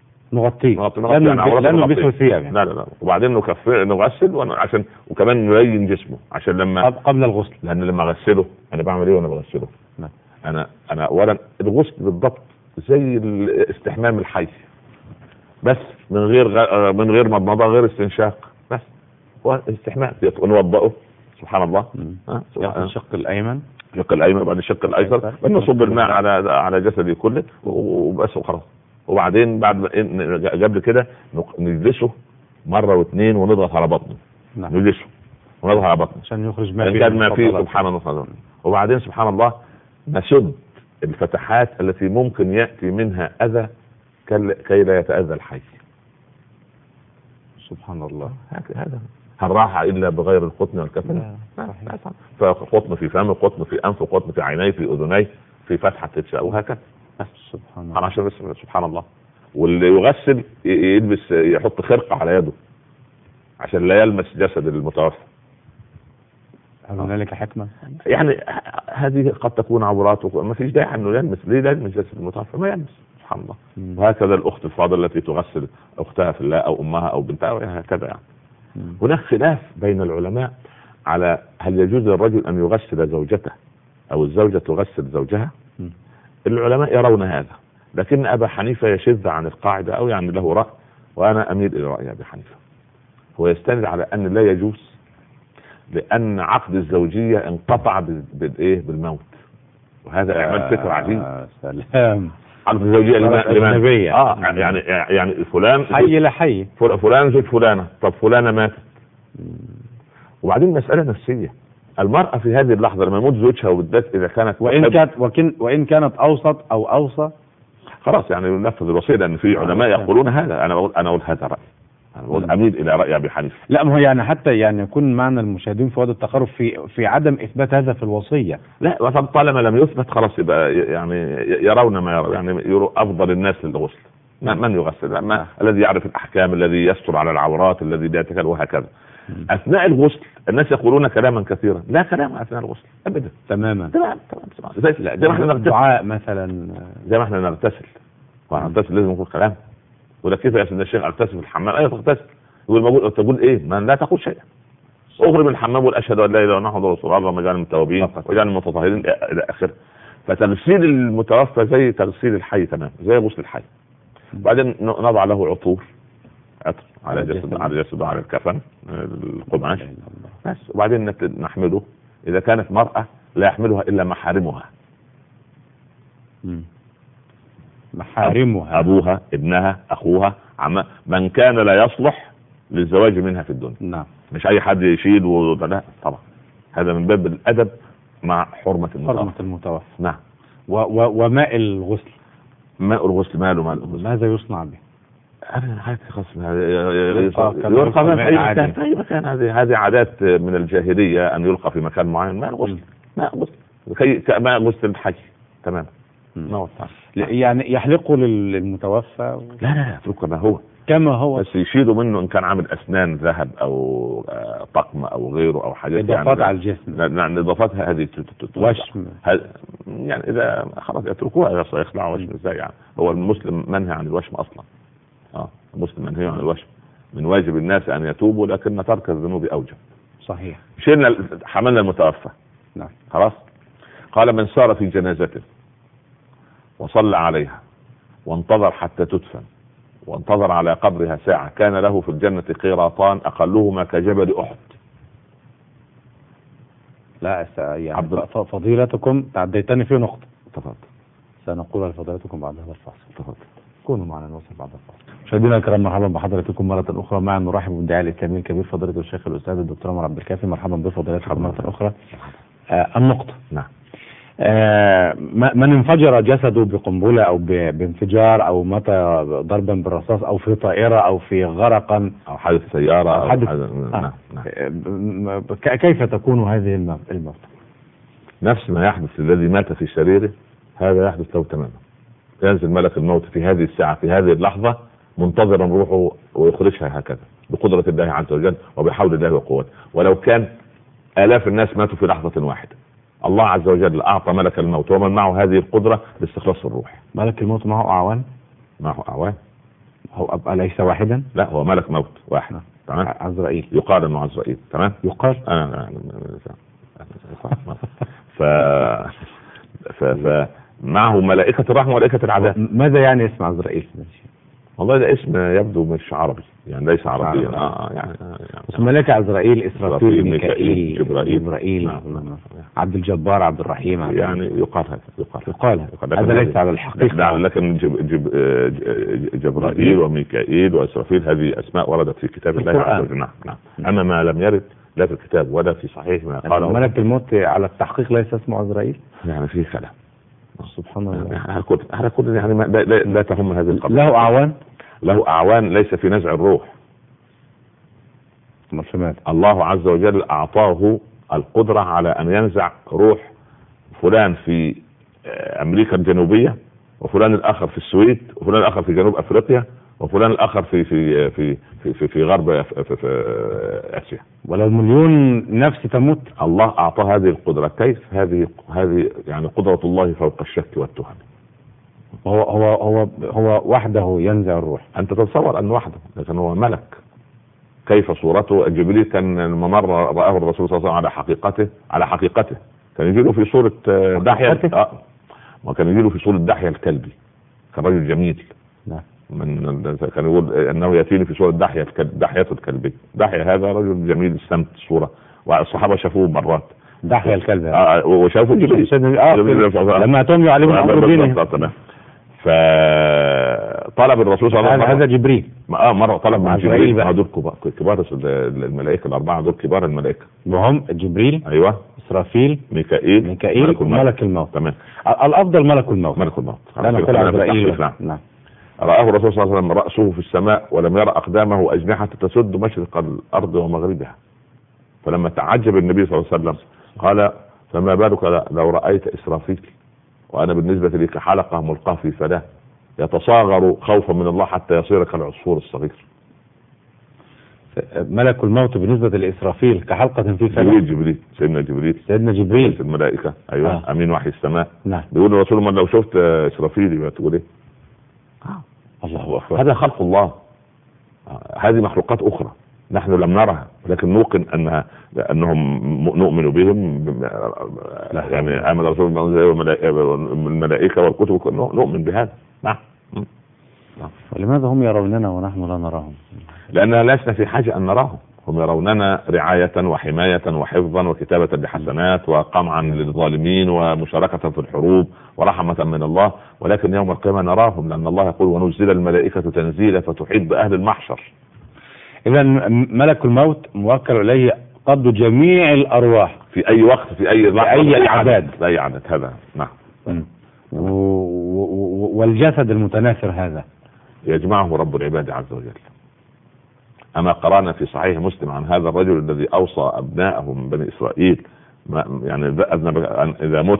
لا نلبسه ثياب يعني. لا وبعدين نغسل عشان، وكمان نلين جسمه عشان لما قبل الغسل، لان لما اغسله انا بعمل ايه وانا بغسله؟ انا اولا الغسل بالضبط زي الاستحمام الحي، بس من غير مضمضه، غير استنشاق، بس هو استحمام. نوضئه سبحان الله، الشق الايمن بعد الشق الايسر، نصب الماء على جسده كله وبس وخلاص. وبعدين بعد قبل كده نجلسه مرة واثنين ونضغط على بطنه. نجلسه ونضغط على بطنه عشان يخرج ما فيه. سبحان الله. وبعدين سبحان الله نسد الفتحات التي ممكن يأتي منها أذى كي لا يتأذى الحي. سبحان الله. هذا هل راح إلا بغير القطن والكفن؟ فقطن في فمه، قطن في أنفه، قطن في عينيه، في أذنيه، في فتحة تتشاء، وهكذا. سبحان الله. عشان سبحان الله. واللي يغسل يحط خرقة على يده عشان لا يلمس جسد المتوفى. هنالك حكمة يعني هذه قد تكون عورات، ما فيش داعي انه يلمس. ليه لا يلمس جسد المتوفى؟ ما يلمس. سبحان الله. وهكذا الاخت الفاضله التي تغسل اختها في الله او امها او بنتها، هكذا يعني. هناك خلاف بين العلماء على هل يجوز للرجل ان يغسل زوجته او الزوجه تغسل زوجها. العلماء يرون هذا، لكن ابا حنيفه يشذ عن القاعده، او يعني له راي، وانا اميل الى راي ابي حنيفه. هو يستند على ان لا يجوز، لان عقد الزوجيه انقطع بالموت، وهذا اعمال فكر عجيب. سلام. عقد الزوجيه الأجنبية. يعني فلان حي لحي، فلان زوج فلانه، طب فلانه ماتت. وبعدين مساله نفسيه، المرأة في هذه اللحظة لما يموت زوجها، وبالذات إذا كانت وإن كانت أوسط أو أوصى، خلاص يعني ينفذ الوصية، لأن في علماء يقولون هذا. أنا أقول هذا رأي، أنا أقول أميل إلى رأي أبي حنيفة. لا، ما هو يعني حتى يعني يكون معنا المشاهدين في وادي التقارب في عدم إثبات هذا في الوصية. لا، طالما لم يثبت خلاص يبقى يعني يرون ما يرون، يعني يروا أفضل الناس للغسل من يغسل، الذي يعرف الأحكام، الذي يستر على العورات، الذي لا يتكلم، وهكذا. اثناء الغسل الناس يقولون كلاما كثيرا، لا كلام اثناء الغسل ابدا. تماما. تمام. زي ما احنا نغتسل الدعاء مثلا، زي ما احنا نغتسل ونغتسل لازم نقول كلام. ولا كيف يا سيدنا الشيخ اغتسل في الحمام؟ ايوه تغتسل. يقول تقول ايه؟ ما لا تقول شيئا. اخرج من الحمام والاشهد ان لا اله الا الله محمد رسول الله اللهم اجعلنا من التوابين واجعلنا من المتطهرين الى اخره. فتغسيل المتوفى زي تغسيل الحي تمام، زي غسل الحي. بعدين نضع له عطر على جسده على الكفن القماش بس. وبعدين نحمله. اذا كانت مرأة لا يحملها الا محارمها، محارمها، ابوها، ابنها، اخوها، عمها، من كان لا يصلح للزواج منها في الدنيا. نعم. مش اي حد يشيل لا طبعا، هذا من باب الادب مع حرمة المتوفى. نعم. وماء الغسل، ماء الغسل ماله ماذا يصنع به؟ أبدا حاجة خاصة يلقى في أي مكان. هذه عادات من الجاهلية أن يلقى في مكان معين. ماء الغسل ماء غسل الحي تمام. يعني يحلقوا للمتوفى لا اتركه كما هو بس يشيلوا منه ان كان عامل اسنان ذهب او طقم او غيره او حاجات اضافات على الجسم. نعم اضافات هذه وشم يعني اذا خلاص يتركوها يخلعوا وشم ازاي يعني. هو المسلم منهي عن الوشم اصلا. المسلم منهي عن الوشم. من واجب الناس ان يتوبوا لكن ترك الذنوب اوجب. صحيح. شلنا حملنا المتوفى. نعم. خلاص. قال من سار في جنازته وصلى عليها وانتظر حتى تدفن وانتظر على قبرها ساعة كان له في الجنة قيراطان أقلهما كجبل أحد. لا يعني فضيلتكم تعديتني في نقطة. تفضل. سنقول لفضيلتكم بعد هذا الفاصل. تفضل. كونوا معنا نوصل بعد الفاصل. مشاهدينا الكرام، مرحبا بحضراتكم مرة أخرى. معا نرحب بالداعية الإسلامي الكبير فضيلة الشيخ الأستاذ الدكتور عمر عبد الكافي. مرحبا بفضيلتكم مرة أخرى. النقطة. نعم. من انفجر جسده بقنبلة أو بانفجار أو مات ضربا بالرصاص أو في طائرة أو في غرقا أو حادث سيارة أو حادث. نعم. كيف تكون هذه الموت؟ نفس ما يحدث الذي مات في سريره هذا يحدث له تماما. ينزل ملك الموت في هذه الساعة في هذه اللحظة منتظرا روحه ويخرجها هكذا بقدرة الله عز وجل وبحول الله وقوته. ولو كان آلاف الناس ماتوا في لحظة واحدة الله عز وجل أعطى ملك الموت ومن معه هذه القدرة لاستخلاص الروح. ملك الموت معه أعوان؟ معه أعوان. هو أليس واحدا؟ لا هو ملك موت واحد. تمام. عزرائيل. يقال انه عزرائيل. تمام. يقال. معه ملائكة الرحمة وملائكة العذاب. ماذا يعني اسم عزرائيل؟ والله ده اسم يبدو مش عربي يعني ليس عربيا. يعني ملائكة عزرائيل، إسرافيل، ميكائيل، جبرائيل، عبد الجبار، عبد الرحيم، يعني يقال هذا ليس على الحقيقة. لكن جبرائيل وميكائيل وإسرافيل هذه أسماء وردت في كتاب الله عز وجل. نعم. أما ما لم يرد لا في الكتاب ولا في صحيح ما قاله ملك الموت على التحقيق ليس اسمه عزرائيل. يعني فيه كلام سبحان الله. على كل يعني لا تهم هذه القضية. له أعوان؟ له أعوان ليس في نزع الروح. الله عز وجل أعطاه القدرة على أن ينزع روح فلان في أمريكا الجنوبية وفلان الآخر في السويد وفلان الآخر في جنوب أفريقيا وفلان الآخر في غرب في آسيا. ولو مليون نفس تموت الله أعطى هذه القدرة. كيف هذه يعني قدرة الله فوق الشك والتهم. هو وحده ينزع الروح. أنت تتصور أنه وحده لكن هو ملك. كيف صورته؟ جبريل كان ممر رآه الرسول صلى الله عليه وسلم على حقيقته كان يجيله في صورة دحية. وكان يجيله في صورة دحية الكلبي. كان رجل جميل. نعم. كان يقول انه ياتيني في صورة دحية الكلبي. دحية هذا رجل جميل السمت الصورة والصحابة شافوه مرات. دحية الكلبي وشافوا جبريل لما اتهم يعلمون امر دينه. فطلب الرسول صلى الله عليه وسلم هذا جبريل مرة طلب من جبريل. دول كبار الملائكة الأربعة، دول كبار الملائكة وهم جبريل، أيوة، إسرافيل، ميكائيل ملك الموت. تمام. الأفضل ملك الموت. لا نقول عزرائيل. نعم. رآه الرسول صلى الله عليه وسلم رأسه في السماء ولم يرى أقدامه أجنحة تسد مشرق الأرض ومغربها. فلما تعجب النبي صلى الله عليه وسلم قال فما بالك لو رأيت إسرافيل وأنا بالنسبة لي كحلقة ملقاة في فلاة يتصاغر خوفا من الله حتى يصير كالعصفور الصغير. ملك الموت بالنسبة لإسرافيل كحلقة في جبريل سيدنا جبريل سيدنا جبريل الملائكة. أيوة. أمين وحي السماء. نعم. بيقول الرسول من لو شفت إسرافيل يبقى تقول إيه؟ الله أكبر. هذا خلق الله. هذه مخلوقات أخرى نحن لم نرها، لكن نوقن أنهم نؤمن بهم. يعني آمن الرسول بالملائكة والكتب، نؤمن بهذا. نعم. ولماذا هم يروننا ونحن لا نراهم؟ لأننا لسنا في حاجة أن نراهم. هم يروننا رعاية وحماية وحفظا وكتابة لحسنات وقمعا للظالمين ومشاركة في الحروب ورحمة من الله، ولكن يوم القيامة نراهم، لأن الله يقول ونزل الملائكة تنزيلا فتحيط بأهل المحشر. إذا ملك الموت موكل إليه قبض جميع الأرواح في أي وقت، في أي لحظة، في أي عدد. في أي عدد. هذا نعم. والجسد المتناثر هذا يجمعه رب العباد عز وجل. أما قرأنا في صحيح مسلم عن هذا الرجل الذي أوصى أبناءه من بني إسرائيل يعني إذا مت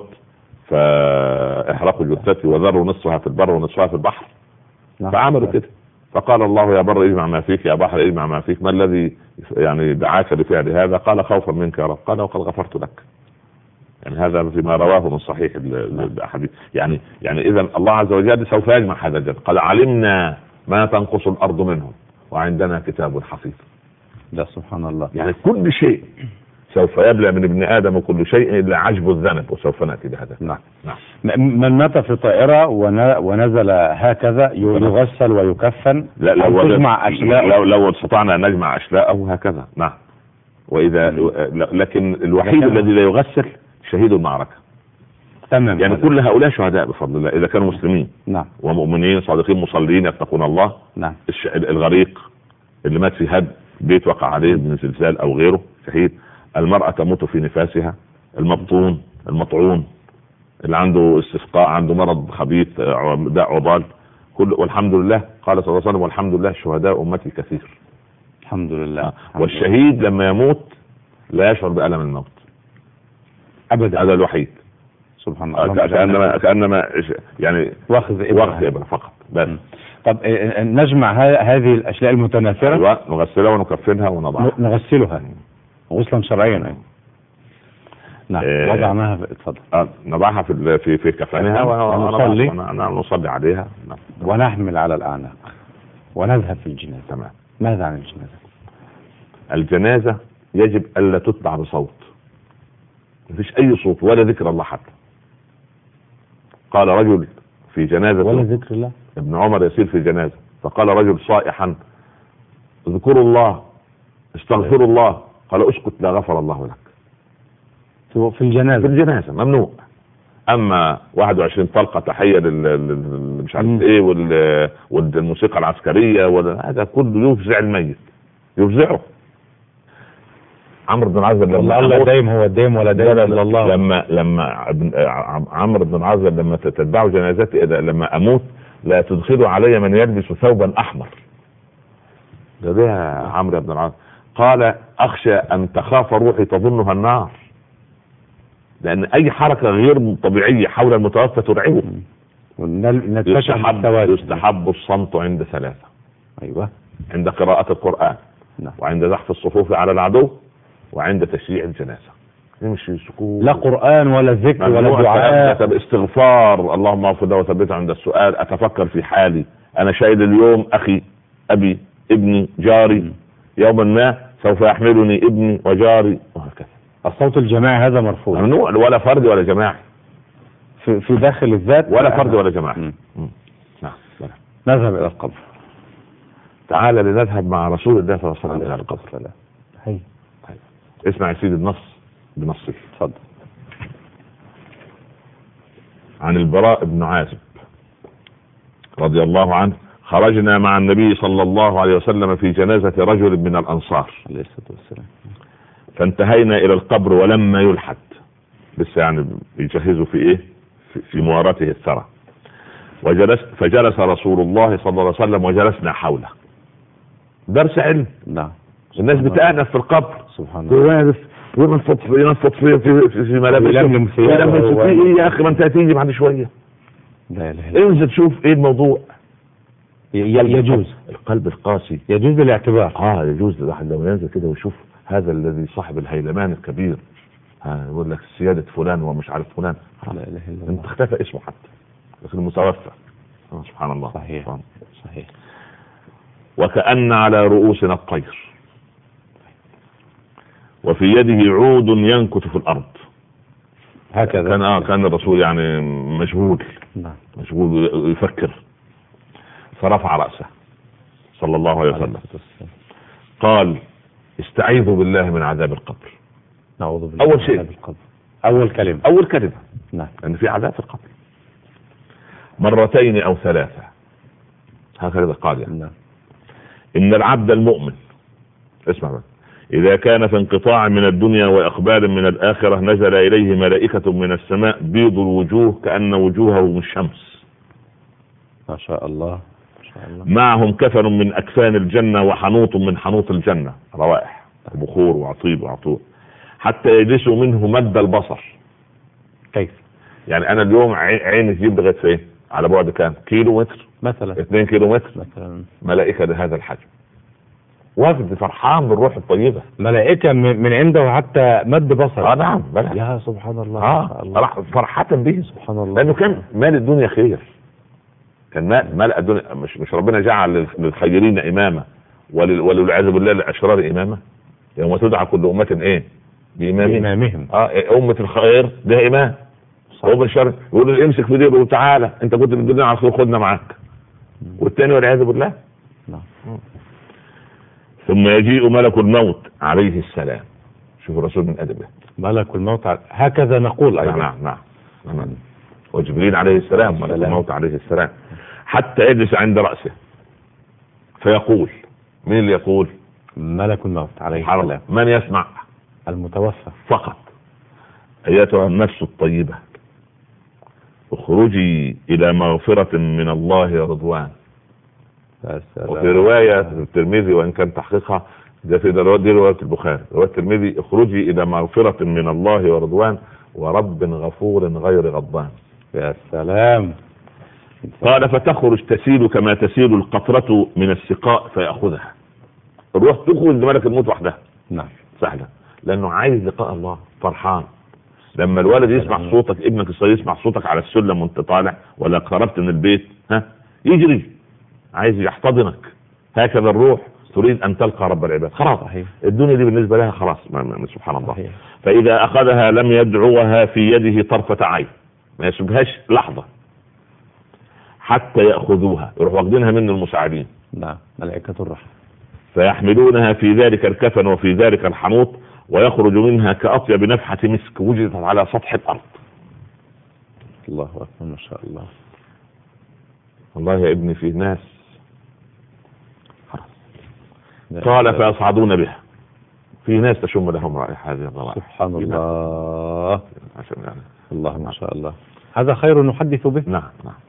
فاحرقوا جثتي وذروا نصفها في البر ونصفها في البحر. فعملوا كده. فقال الله يا بر اجمع ما فيك، يا بحر اجمع ما فيك، ما الذي يعني دعاك لفعل هذا؟ قال خوفا منك يا رب. قال وقد غفرت لك. يعني هذا فيما رواه من صحيح الحديث. يعني إذا الله عز وجل سوف يجمع هذا الجد. قال علمنا ما تنقص الأرض منهم وعندنا كتاب حفيظ. لا سبحان الله. يعني كل شيء سوف يبلى من ابن آدم كل شيء إلا عجب الذنب، وسوف نأتي بهذا. نعم. من مات في طائرة ونزل هكذا يغسل ويكفن. لو استطعنا أن نجمع أشلاءه هكذا. نعم. وإذا لكن الوحيد الذي لا يغسل شهيد المعركة. تمام. يعني كل هؤلاء شهداء بفضل الله إذا كانوا مسلمين. نعم. ومؤمنين صادقين مصلين يتقون الله. نعم. الغريق اللي مات في هد بيت وقع عليه من زلزال أو غيره شهيد. المرأة تموت في نفاسها. المبطون، المطعون، اللي عنده استسقاء، عنده مرض خبيث، داء عضال، والحمد لله. قال صلى الله عليه وسلم والحمد لله شهداء أمتي كثير. الحمد لله. والشهيد لما يموت لا يشعر بألم الموت أبدا. هذا الوحيد. سبحان الله. كأنما يعني واخذ إبرة فقط بس. طب نجمع هذه الأشياء المتناثرة. أيوة. نغسلها ونكفنها ونضعها. نغسلها غسلا شرعيا. نعم. وضعناها. اتفضل. نضعها في كفنها ونصلي عليها. ونحمل على الأعناق ونذهب في الجنازة. تمام. ماذا عن الجنازة؟ الجنازة يجب ألا تتبع بصوت. مفيش أي صوت ولا ذكر الله حتى. قال رجل في جنازة ولا ذكر الله. ابن عمر يسير في جنازة فقال رجل صائحا اذكروا الله استغفروا الله. قال اسكت لا غفر الله لك. في الجنازة ممنوع. اما 21 طلقة تحية مش عارف ايه والموسيقى العسكرية هذا كله يفزع الميت، يفزعه. عمرو بن العاص الله دايم هو الدايم ولا دايم الا الله. لما عمرو بن العاص لما تتبعوا جنازتي لما اموت لا تدخلوا علي من يلبس ثوبا احمر. ده عمرو بن العاص قال اخشى ان تخاف روحي تظنها النار، لان اي حركة غير طبيعية حول المتوفى ترعبه. يستحب الصمت عند ثلاثة. ايوه. عند قراءة القرآن. نعم. وعند زحف الصفوف على العدو وعند تشييع الجنازة. يمشي سكوت. لا قرآن ولا ذكر ولا دعاء. استغفار اللهم اغفر له وثبته عند السؤال. اتفكر في حالي انا شايل اليوم اخي ابي ابني جاري يوما ما سوف يحملني ابني وجاري وهكذا. الصوت الجماعي هذا مرفوض. ممنوع ولا فرد ولا جماعي. في داخل الذات ولا فرد ولا جماعي. نعم. نذهب الى القبر. تعال لنذهب مع رسول الله صلى الله عليه وسلم الى القبر. لا. هي. اسمع يا سيدي النص بنصه. اتفضل. عن البراء بن عازب رضي الله عنه خرجنا مع النبي صلى الله عليه وسلم في جنازة رجل من الأنصار عليه الصلاة والسلام، فانتهينا إلى القبر ولما يلحد، لسه يعني يجهزوا في إيه في موارته الثرى. فجلس رسول الله صلى الله عليه وسلم وجلسنا حوله. درس علم. نعم. الناس بتأنف في القبر سبحان الله، وينفض في ملابسه ايه يا اخي ما انت هتيجي بعد شويه. لا اله الا الله. انزل شوف ايه الموضوع. يجوز القلب القاسي يجوز بالاعتبار. يجوز الواحد لما ينزل كده ويشوف هذا الذي صاحب الهيلمان الكبير، يقول لك سيادة فلان ومش عارف فلان، لا اله الا الله، انت اختفى اسمه حتى لكن المتوفى. سبحان الله. صحيح صحيح. وكأن على رؤوسنا الطير وفي يده عود ينكت في الارض. هكذا كان الرسول يعني مشغول يفكر، فرفع رأسه صلى الله عليه وسلم قال استعيذوا بالله من عذاب القبر. نعوذ بالله. أول شيء أول كلمة نعم، أن في عذاب في القبر مرتين أو ثلاثة، هكذا قال يعني. نعم. إن العبد المؤمن، اسمع بقى، إذا كان في انقطاع من الدنيا وإقبال من الآخرة نزل إليه ملائكة من السماء بيض الوجوه كأن وجوههم الشمس، ما شاء الله ما شاء الله، معهم كفن من أكفان الجنة وحنوط من حنوط الجنة، روائح وبخور وعطيب وعطور، حتى يجلسوا منه مد البصر. كيف يعني أنا اليوم عيني تجيب لغاية فين؟ على بعد كام؟ كيلو متر مثلا، 2 كيلو متر مثلا. ملائكة لهذا الحجم، وفد فرحان بالروح الطيبة، ملائكة من عنده حتى مد بصر. نعم بلى. يا سبحان الله. فرحة به سبحان الله، لأنه كان مال الدنيا خير، كان مال الدنيا، مش ربنا جعل للخيرين إمامة وللعياذ بالله للأشرار إمامة. يوم تدعى كل أمة إيه؟ بإمامهم. أمة الخير ده إمام، وأمة الشر يقول له امسك في ديره وتعالى أنت كنت من الدنيا على الخير خدنا معاك، والتاني والعياذ بالله. ثم يجيء ملك الموت عليه السلام. شوف الرسول من أدبه، ملك الموت هكذا نقول أيضا. نعم. وجبريل عليه السلام ملك الموت عليه السلام، حتى يجلس عند رأسه فيقول. مين اللي يقول؟ ملك الموت عليه السلام. من يسمع؟ المتوفى فقط. أيتها النفس الطيبة اخرجي إلى مغفرة من الله ورضوان. وفي رواية الترمذي وإن كان تحقيقها ده في دي رواية البخاري، رواية الترمذي اخرجي إلى مغفرة من الله ورضوان ورب غفور غير غضبان. يا سلام. قال فتخرج تسيل كما تسيل القطرة من السقاء فيأخذها. الروح تخرج لملك الموت وحدها. نعم سهلة، لأنه عايز لقاء الله، فرحان. لما الولد يسمع صوتك، ابنك الصغير يسمع صوتك على السلم وانت طالع ولا قربت من البيت، يجري عايز يحتضنك. هكذا الروح تريد أن تلقى رب العباد. خلاص الدنيا دي بالنسبة لها خلاص، سبحان الله. صحيح. فإذا أخذها لم يدعوها في يده طرفة عين، ما يسيبهاش لحظة حتى يأخذوها، يروح واخدينها من المساعدين. نعم، ملائكة الرحمة. فيحملونها في ذلك الكفن وفي ذلك الحنوط ويخرج منها كأطيب نفحة مسك وجدت على سطح الأرض. الله أكبر، ما شاء الله. والله يا ابني في ناس قال فيصعدون بها، في ناس تشم لهم رائحة هذه الروائح. سبحان الله. يعني. الله ما شاء الله، هذا خير نحدث به. نعم.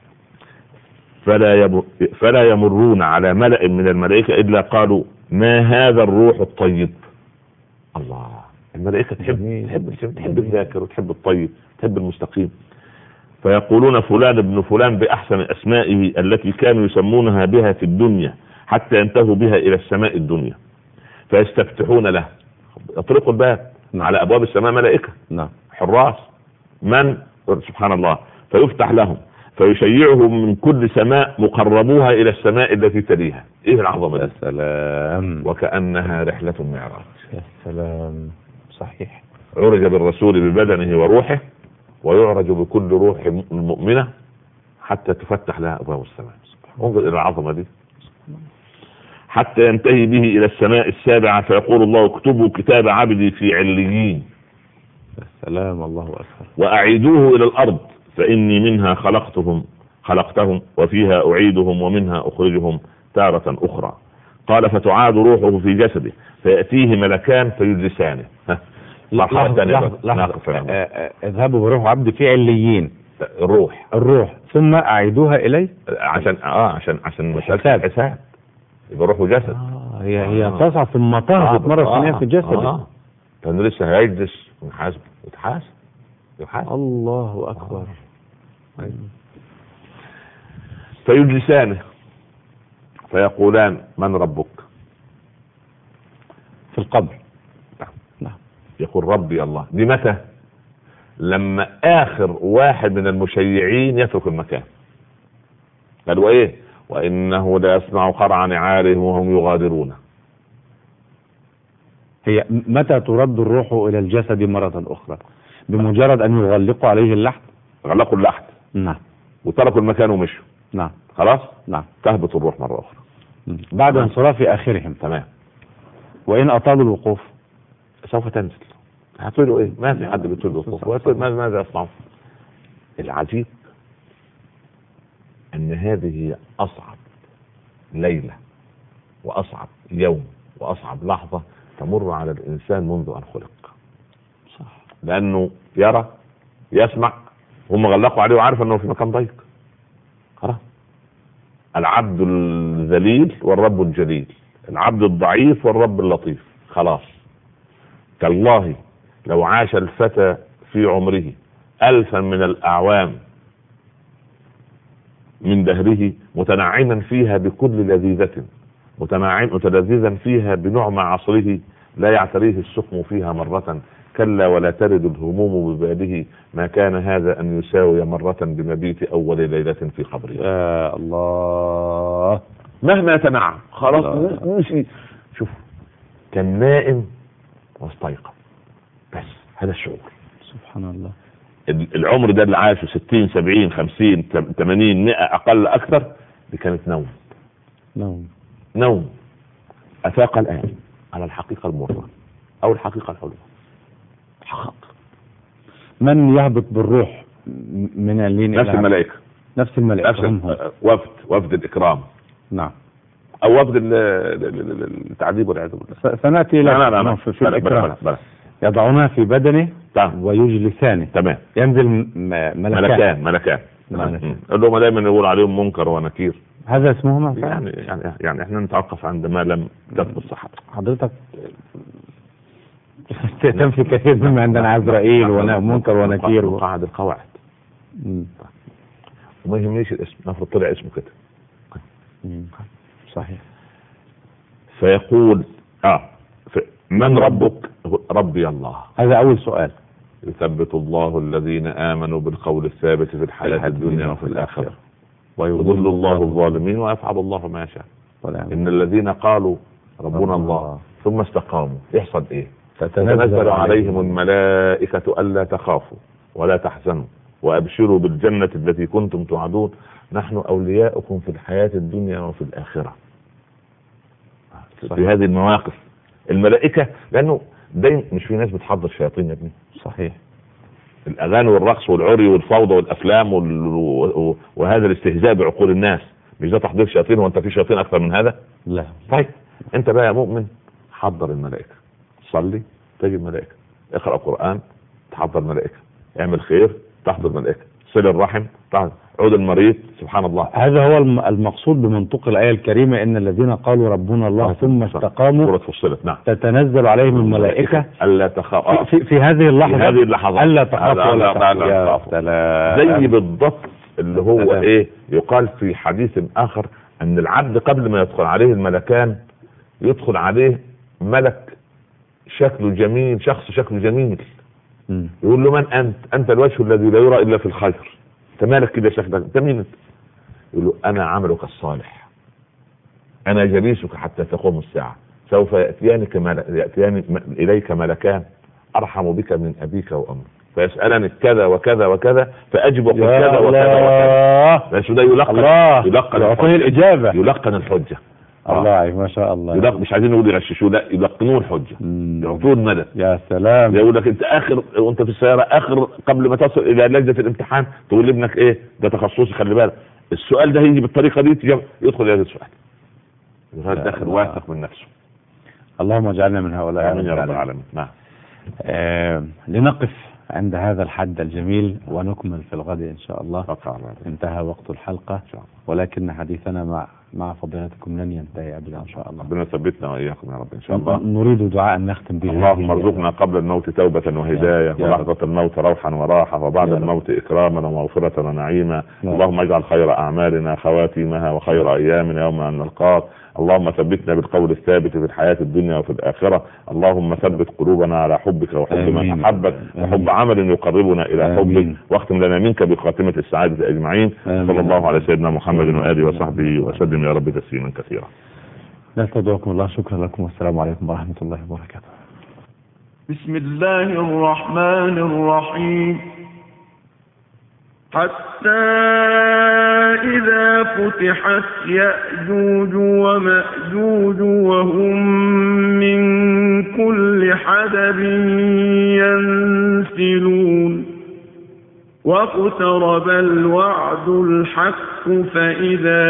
فلا يمرون على ملأ من الملائكة إلا قالوا ما هذا الروح الطيب. الله، الملائكة تحب الذاكر وتحب الطيب، تحب المستقيم. فيقولون فلان ابن فلان بأحسن أسمائه التي كانوا يسمونها بها في الدنيا حتى ينتهوا بها إلى السماء الدنيا، فيستفتحون له، يطرقوا الباب. على أبواب السماء ملائكة. نعم. حراس من سبحان الله، فيفتح لهم فيشيعهم من كل سماء مقربوها إلى السماء التي تليها. إيه العظمة؟ يا سلام. وكأنها رحلة معراج. يا سلام. صحيح. عرج بالرسول ببدنه وروحه ويعرج بكل روح مؤمنة حتى تفتح لها أبواب السماء. انظر إلى العظمة دي. حتى ينتهي به إلى السماء السابعة فيقول الله اكتبوا كتاب عبدي في عليين. يا سلام، الله أكبر. وأعيدوه إلى الأرض فإني منها خلقتهم وفيها أعيدهم ومنها أخرجهم تارة أخرى. قال فتعاد روحه في جسده فيأتيه ملكان فيجلسانه. لحظة. اذهبوا بروح عبد في عليين. الروح ثم أعيدوها إلي عشان مسألة الحساب. يبقى روح وجسد. هي تصعد ثم تهبط مرة ثانية في جسده. لأنه لسه هيجلس يتحاسب. فيقولان من ربك؟ في القبر. نعم. يقول ربي الله. دي متى؟ لما آخر واحد من المشيعين يترك المكان. قالوا ايه؟ وإنه لا يسمع قرع نعالهم وهم يغادرون. هي متى ترد الروح إلى الجسد مرة أخرى؟ بمجرد أن يغلقوا عليه اللحد. غلقوا اللحد. نعم. وتركوا المكان ومشوا. نعم. خلاص. نعم. تهبط الروح مرة أخرى بعد انصراف آخرهم. تمام. وإن أطالوا الوقوف سوف تنزل. هتقولوا ايه؟ ما في حد بيطول الوقوف. ماذا يصنعون؟ العجيب ان هذه هي اصعب ليلة واصعب يوم واصعب لحظة تمر على الانسان منذ ان خلق. صح. لانه يرى يسمع، هم غلقوا عليه وعارف انه في مكان ضيق. خلاص. العبد الذليل والرب الجليل، العبد الضعيف والرب اللطيف. خلاص. كالله لو عاش الفتى في عمره 1000 من الأعوام من دهره متنعما فيها بكل لذيذة، متلذذا فيها بنعم عصره، لا يعتريه السقم فيها مرة، كلا ولا ترد الهموم بباله، ما كان هذا أن يساوي مرة بمبيت أول ليلة في قبره. يا الله. مهما يتنعم خلاص مشي. شوف، كان نائم واستيقظ، بس هذا الشعور. سبحان الله. العمر ده اللي عاشه 60 70 50 80 100 اقل اكثر، دي كانت نوم. افاق الان على الحقيقة المرة او الحقيقة الحلوة. حقق. من يهبط بالروح من اللين؟ نفس الملائكة. نفس الملائكة. هم وفد الإكرام. نعم. او وفد التعذيب والعياذ بالله. سنأتي لا في الإكرام. يضعونه في بدنه ويجلسانه. تمام. ينزل ملكان. اللي هم دايما يقول عليهم منكر ونكير. هذا اسمهما يعني احنا نتوقف عند ما لم تثبت صحته. حضرتك تنفي كثير مما عندنا عزرائيل ومنكر ونكير وقاعد القواعد. وما يهمنيش الاسم، نفرض طلع اسمه كده. صحيح. فيقول من ربك؟ ربي الله. هذا أول سؤال. يثبت الله الذين آمنوا بالقول الثابت في الحياة الدنيا وفي الآخرة، ويضل الله الظالمين ويفعل الله ما يشاء. إن الذين قالوا ربنا الله ثم استقاموا يحصل إيه؟ تتنزل عليهم الملائكة ألا تخافوا ولا تحزنوا وأبشروا بالجنة التي كنتم توعدون، نحن أولياؤكم في الحياة الدنيا وفي الآخرة. في هذه المواقف الملائكة، لأنه دايما مش في ناس بتحضر شياطين يا ابني. صحيح. الأغاني والرقص والعري والفوضى والأفلام وهذا الاستهزاء بعقول الناس، مش ده تحضير شياطين؟ وانت في شياطين أكثر من هذا؟ لا. طيب انت بقى يا مؤمن حضر الملائكة، صلي تجد ملائكة، اقرأ قرآن تحضر ملائكة، اعمل خير تحضر ملائكة، صل الرحم تحضر، عود المريض. سبحان الله. هذا هو المقصود بمنطق الآية الكريمة، إن الذين قالوا ربنا الله ثم استقاموا سورة فصلت. نعم. تتنزل عليهم الملائكة ألا تخافوا في هذه اللحظة. ألا تخافوا ولا تحزنوا. زي بالضبط اللي هو ايه يقال في حديث آخر أن العبد قبل ما يدخل عليه الملكان يدخل عليه ملك شكله جميل، شخص شكله جميل، يقول له من أنت الوجه الذي لا يرى إلا في الخير، انت مالك كده شكلك، انت مين انت؟ يقول له انا عملك الصالح، انا جليسك حتى تقوم الساعة، سوف يأتيان اليك ملكان ارحم بك من ابيك وامك، فيسألني كذا وكذا وكذا فاجب كذا وكذا. بس ده يلقن الحجة. الله ما شاء الله. مش عايزين نقول يغششوه، لا يلقنوه الحجة، يعطوه المدد. يا سلام. يقول لك انت اخر وانت في السيارة اخر قبل ما تصل الى لجنة الامتحان تقول لابنك ايه ده تخصصي، خلي بالك السؤال ده هيجي بالطريقة دي، يدخل هذا السؤال يظهر داخل واثق من نفسه. اللهم اجعلنا من هؤلاء يا رب العالمين. نعم. لنقف عند هذا الحد الجميل ونكمل في الغد إن شاء الله. انتهى وقت الحلقة، ولكن حديثنا مع فضيلتكم لن ينتهي أبدا إن شاء الله. ربنا يثبتنا وإياكم يا رب إن شاء الله. نريد دعاء نختم به. اللهم ارزقنا قبل الموت توبة وهداية، ولحظة الموت روحا وراحة، وبعد الموت إكراما ومغفرة ونعيما. اللهم اجعل خير أعمالنا خواتيمها وخير أيامنا يوم أن نلقاك. اللهم ثبتنا بالقول الثابت في الحياة الدنيا وفي الآخرة. اللهم ثبت قلوبنا على حبك وحب من أحبك وحب عمل يقربنا إلى حبك، واختم لنا منك بخاتمة السعادة أجمعين. صلى الله على سيدنا محمد وآله وصحبه وسلم يا رب تسليما كثيرا. نستودعكم الله. شكرا لكم والسلام عليكم ورحمة الله وبركاته. بسم الله الرحمن الرحيم. حتى إذا فتحت يأجوج ومأجوج وهم من كل حدب ينسلون واقترب الوعد الحق فإذا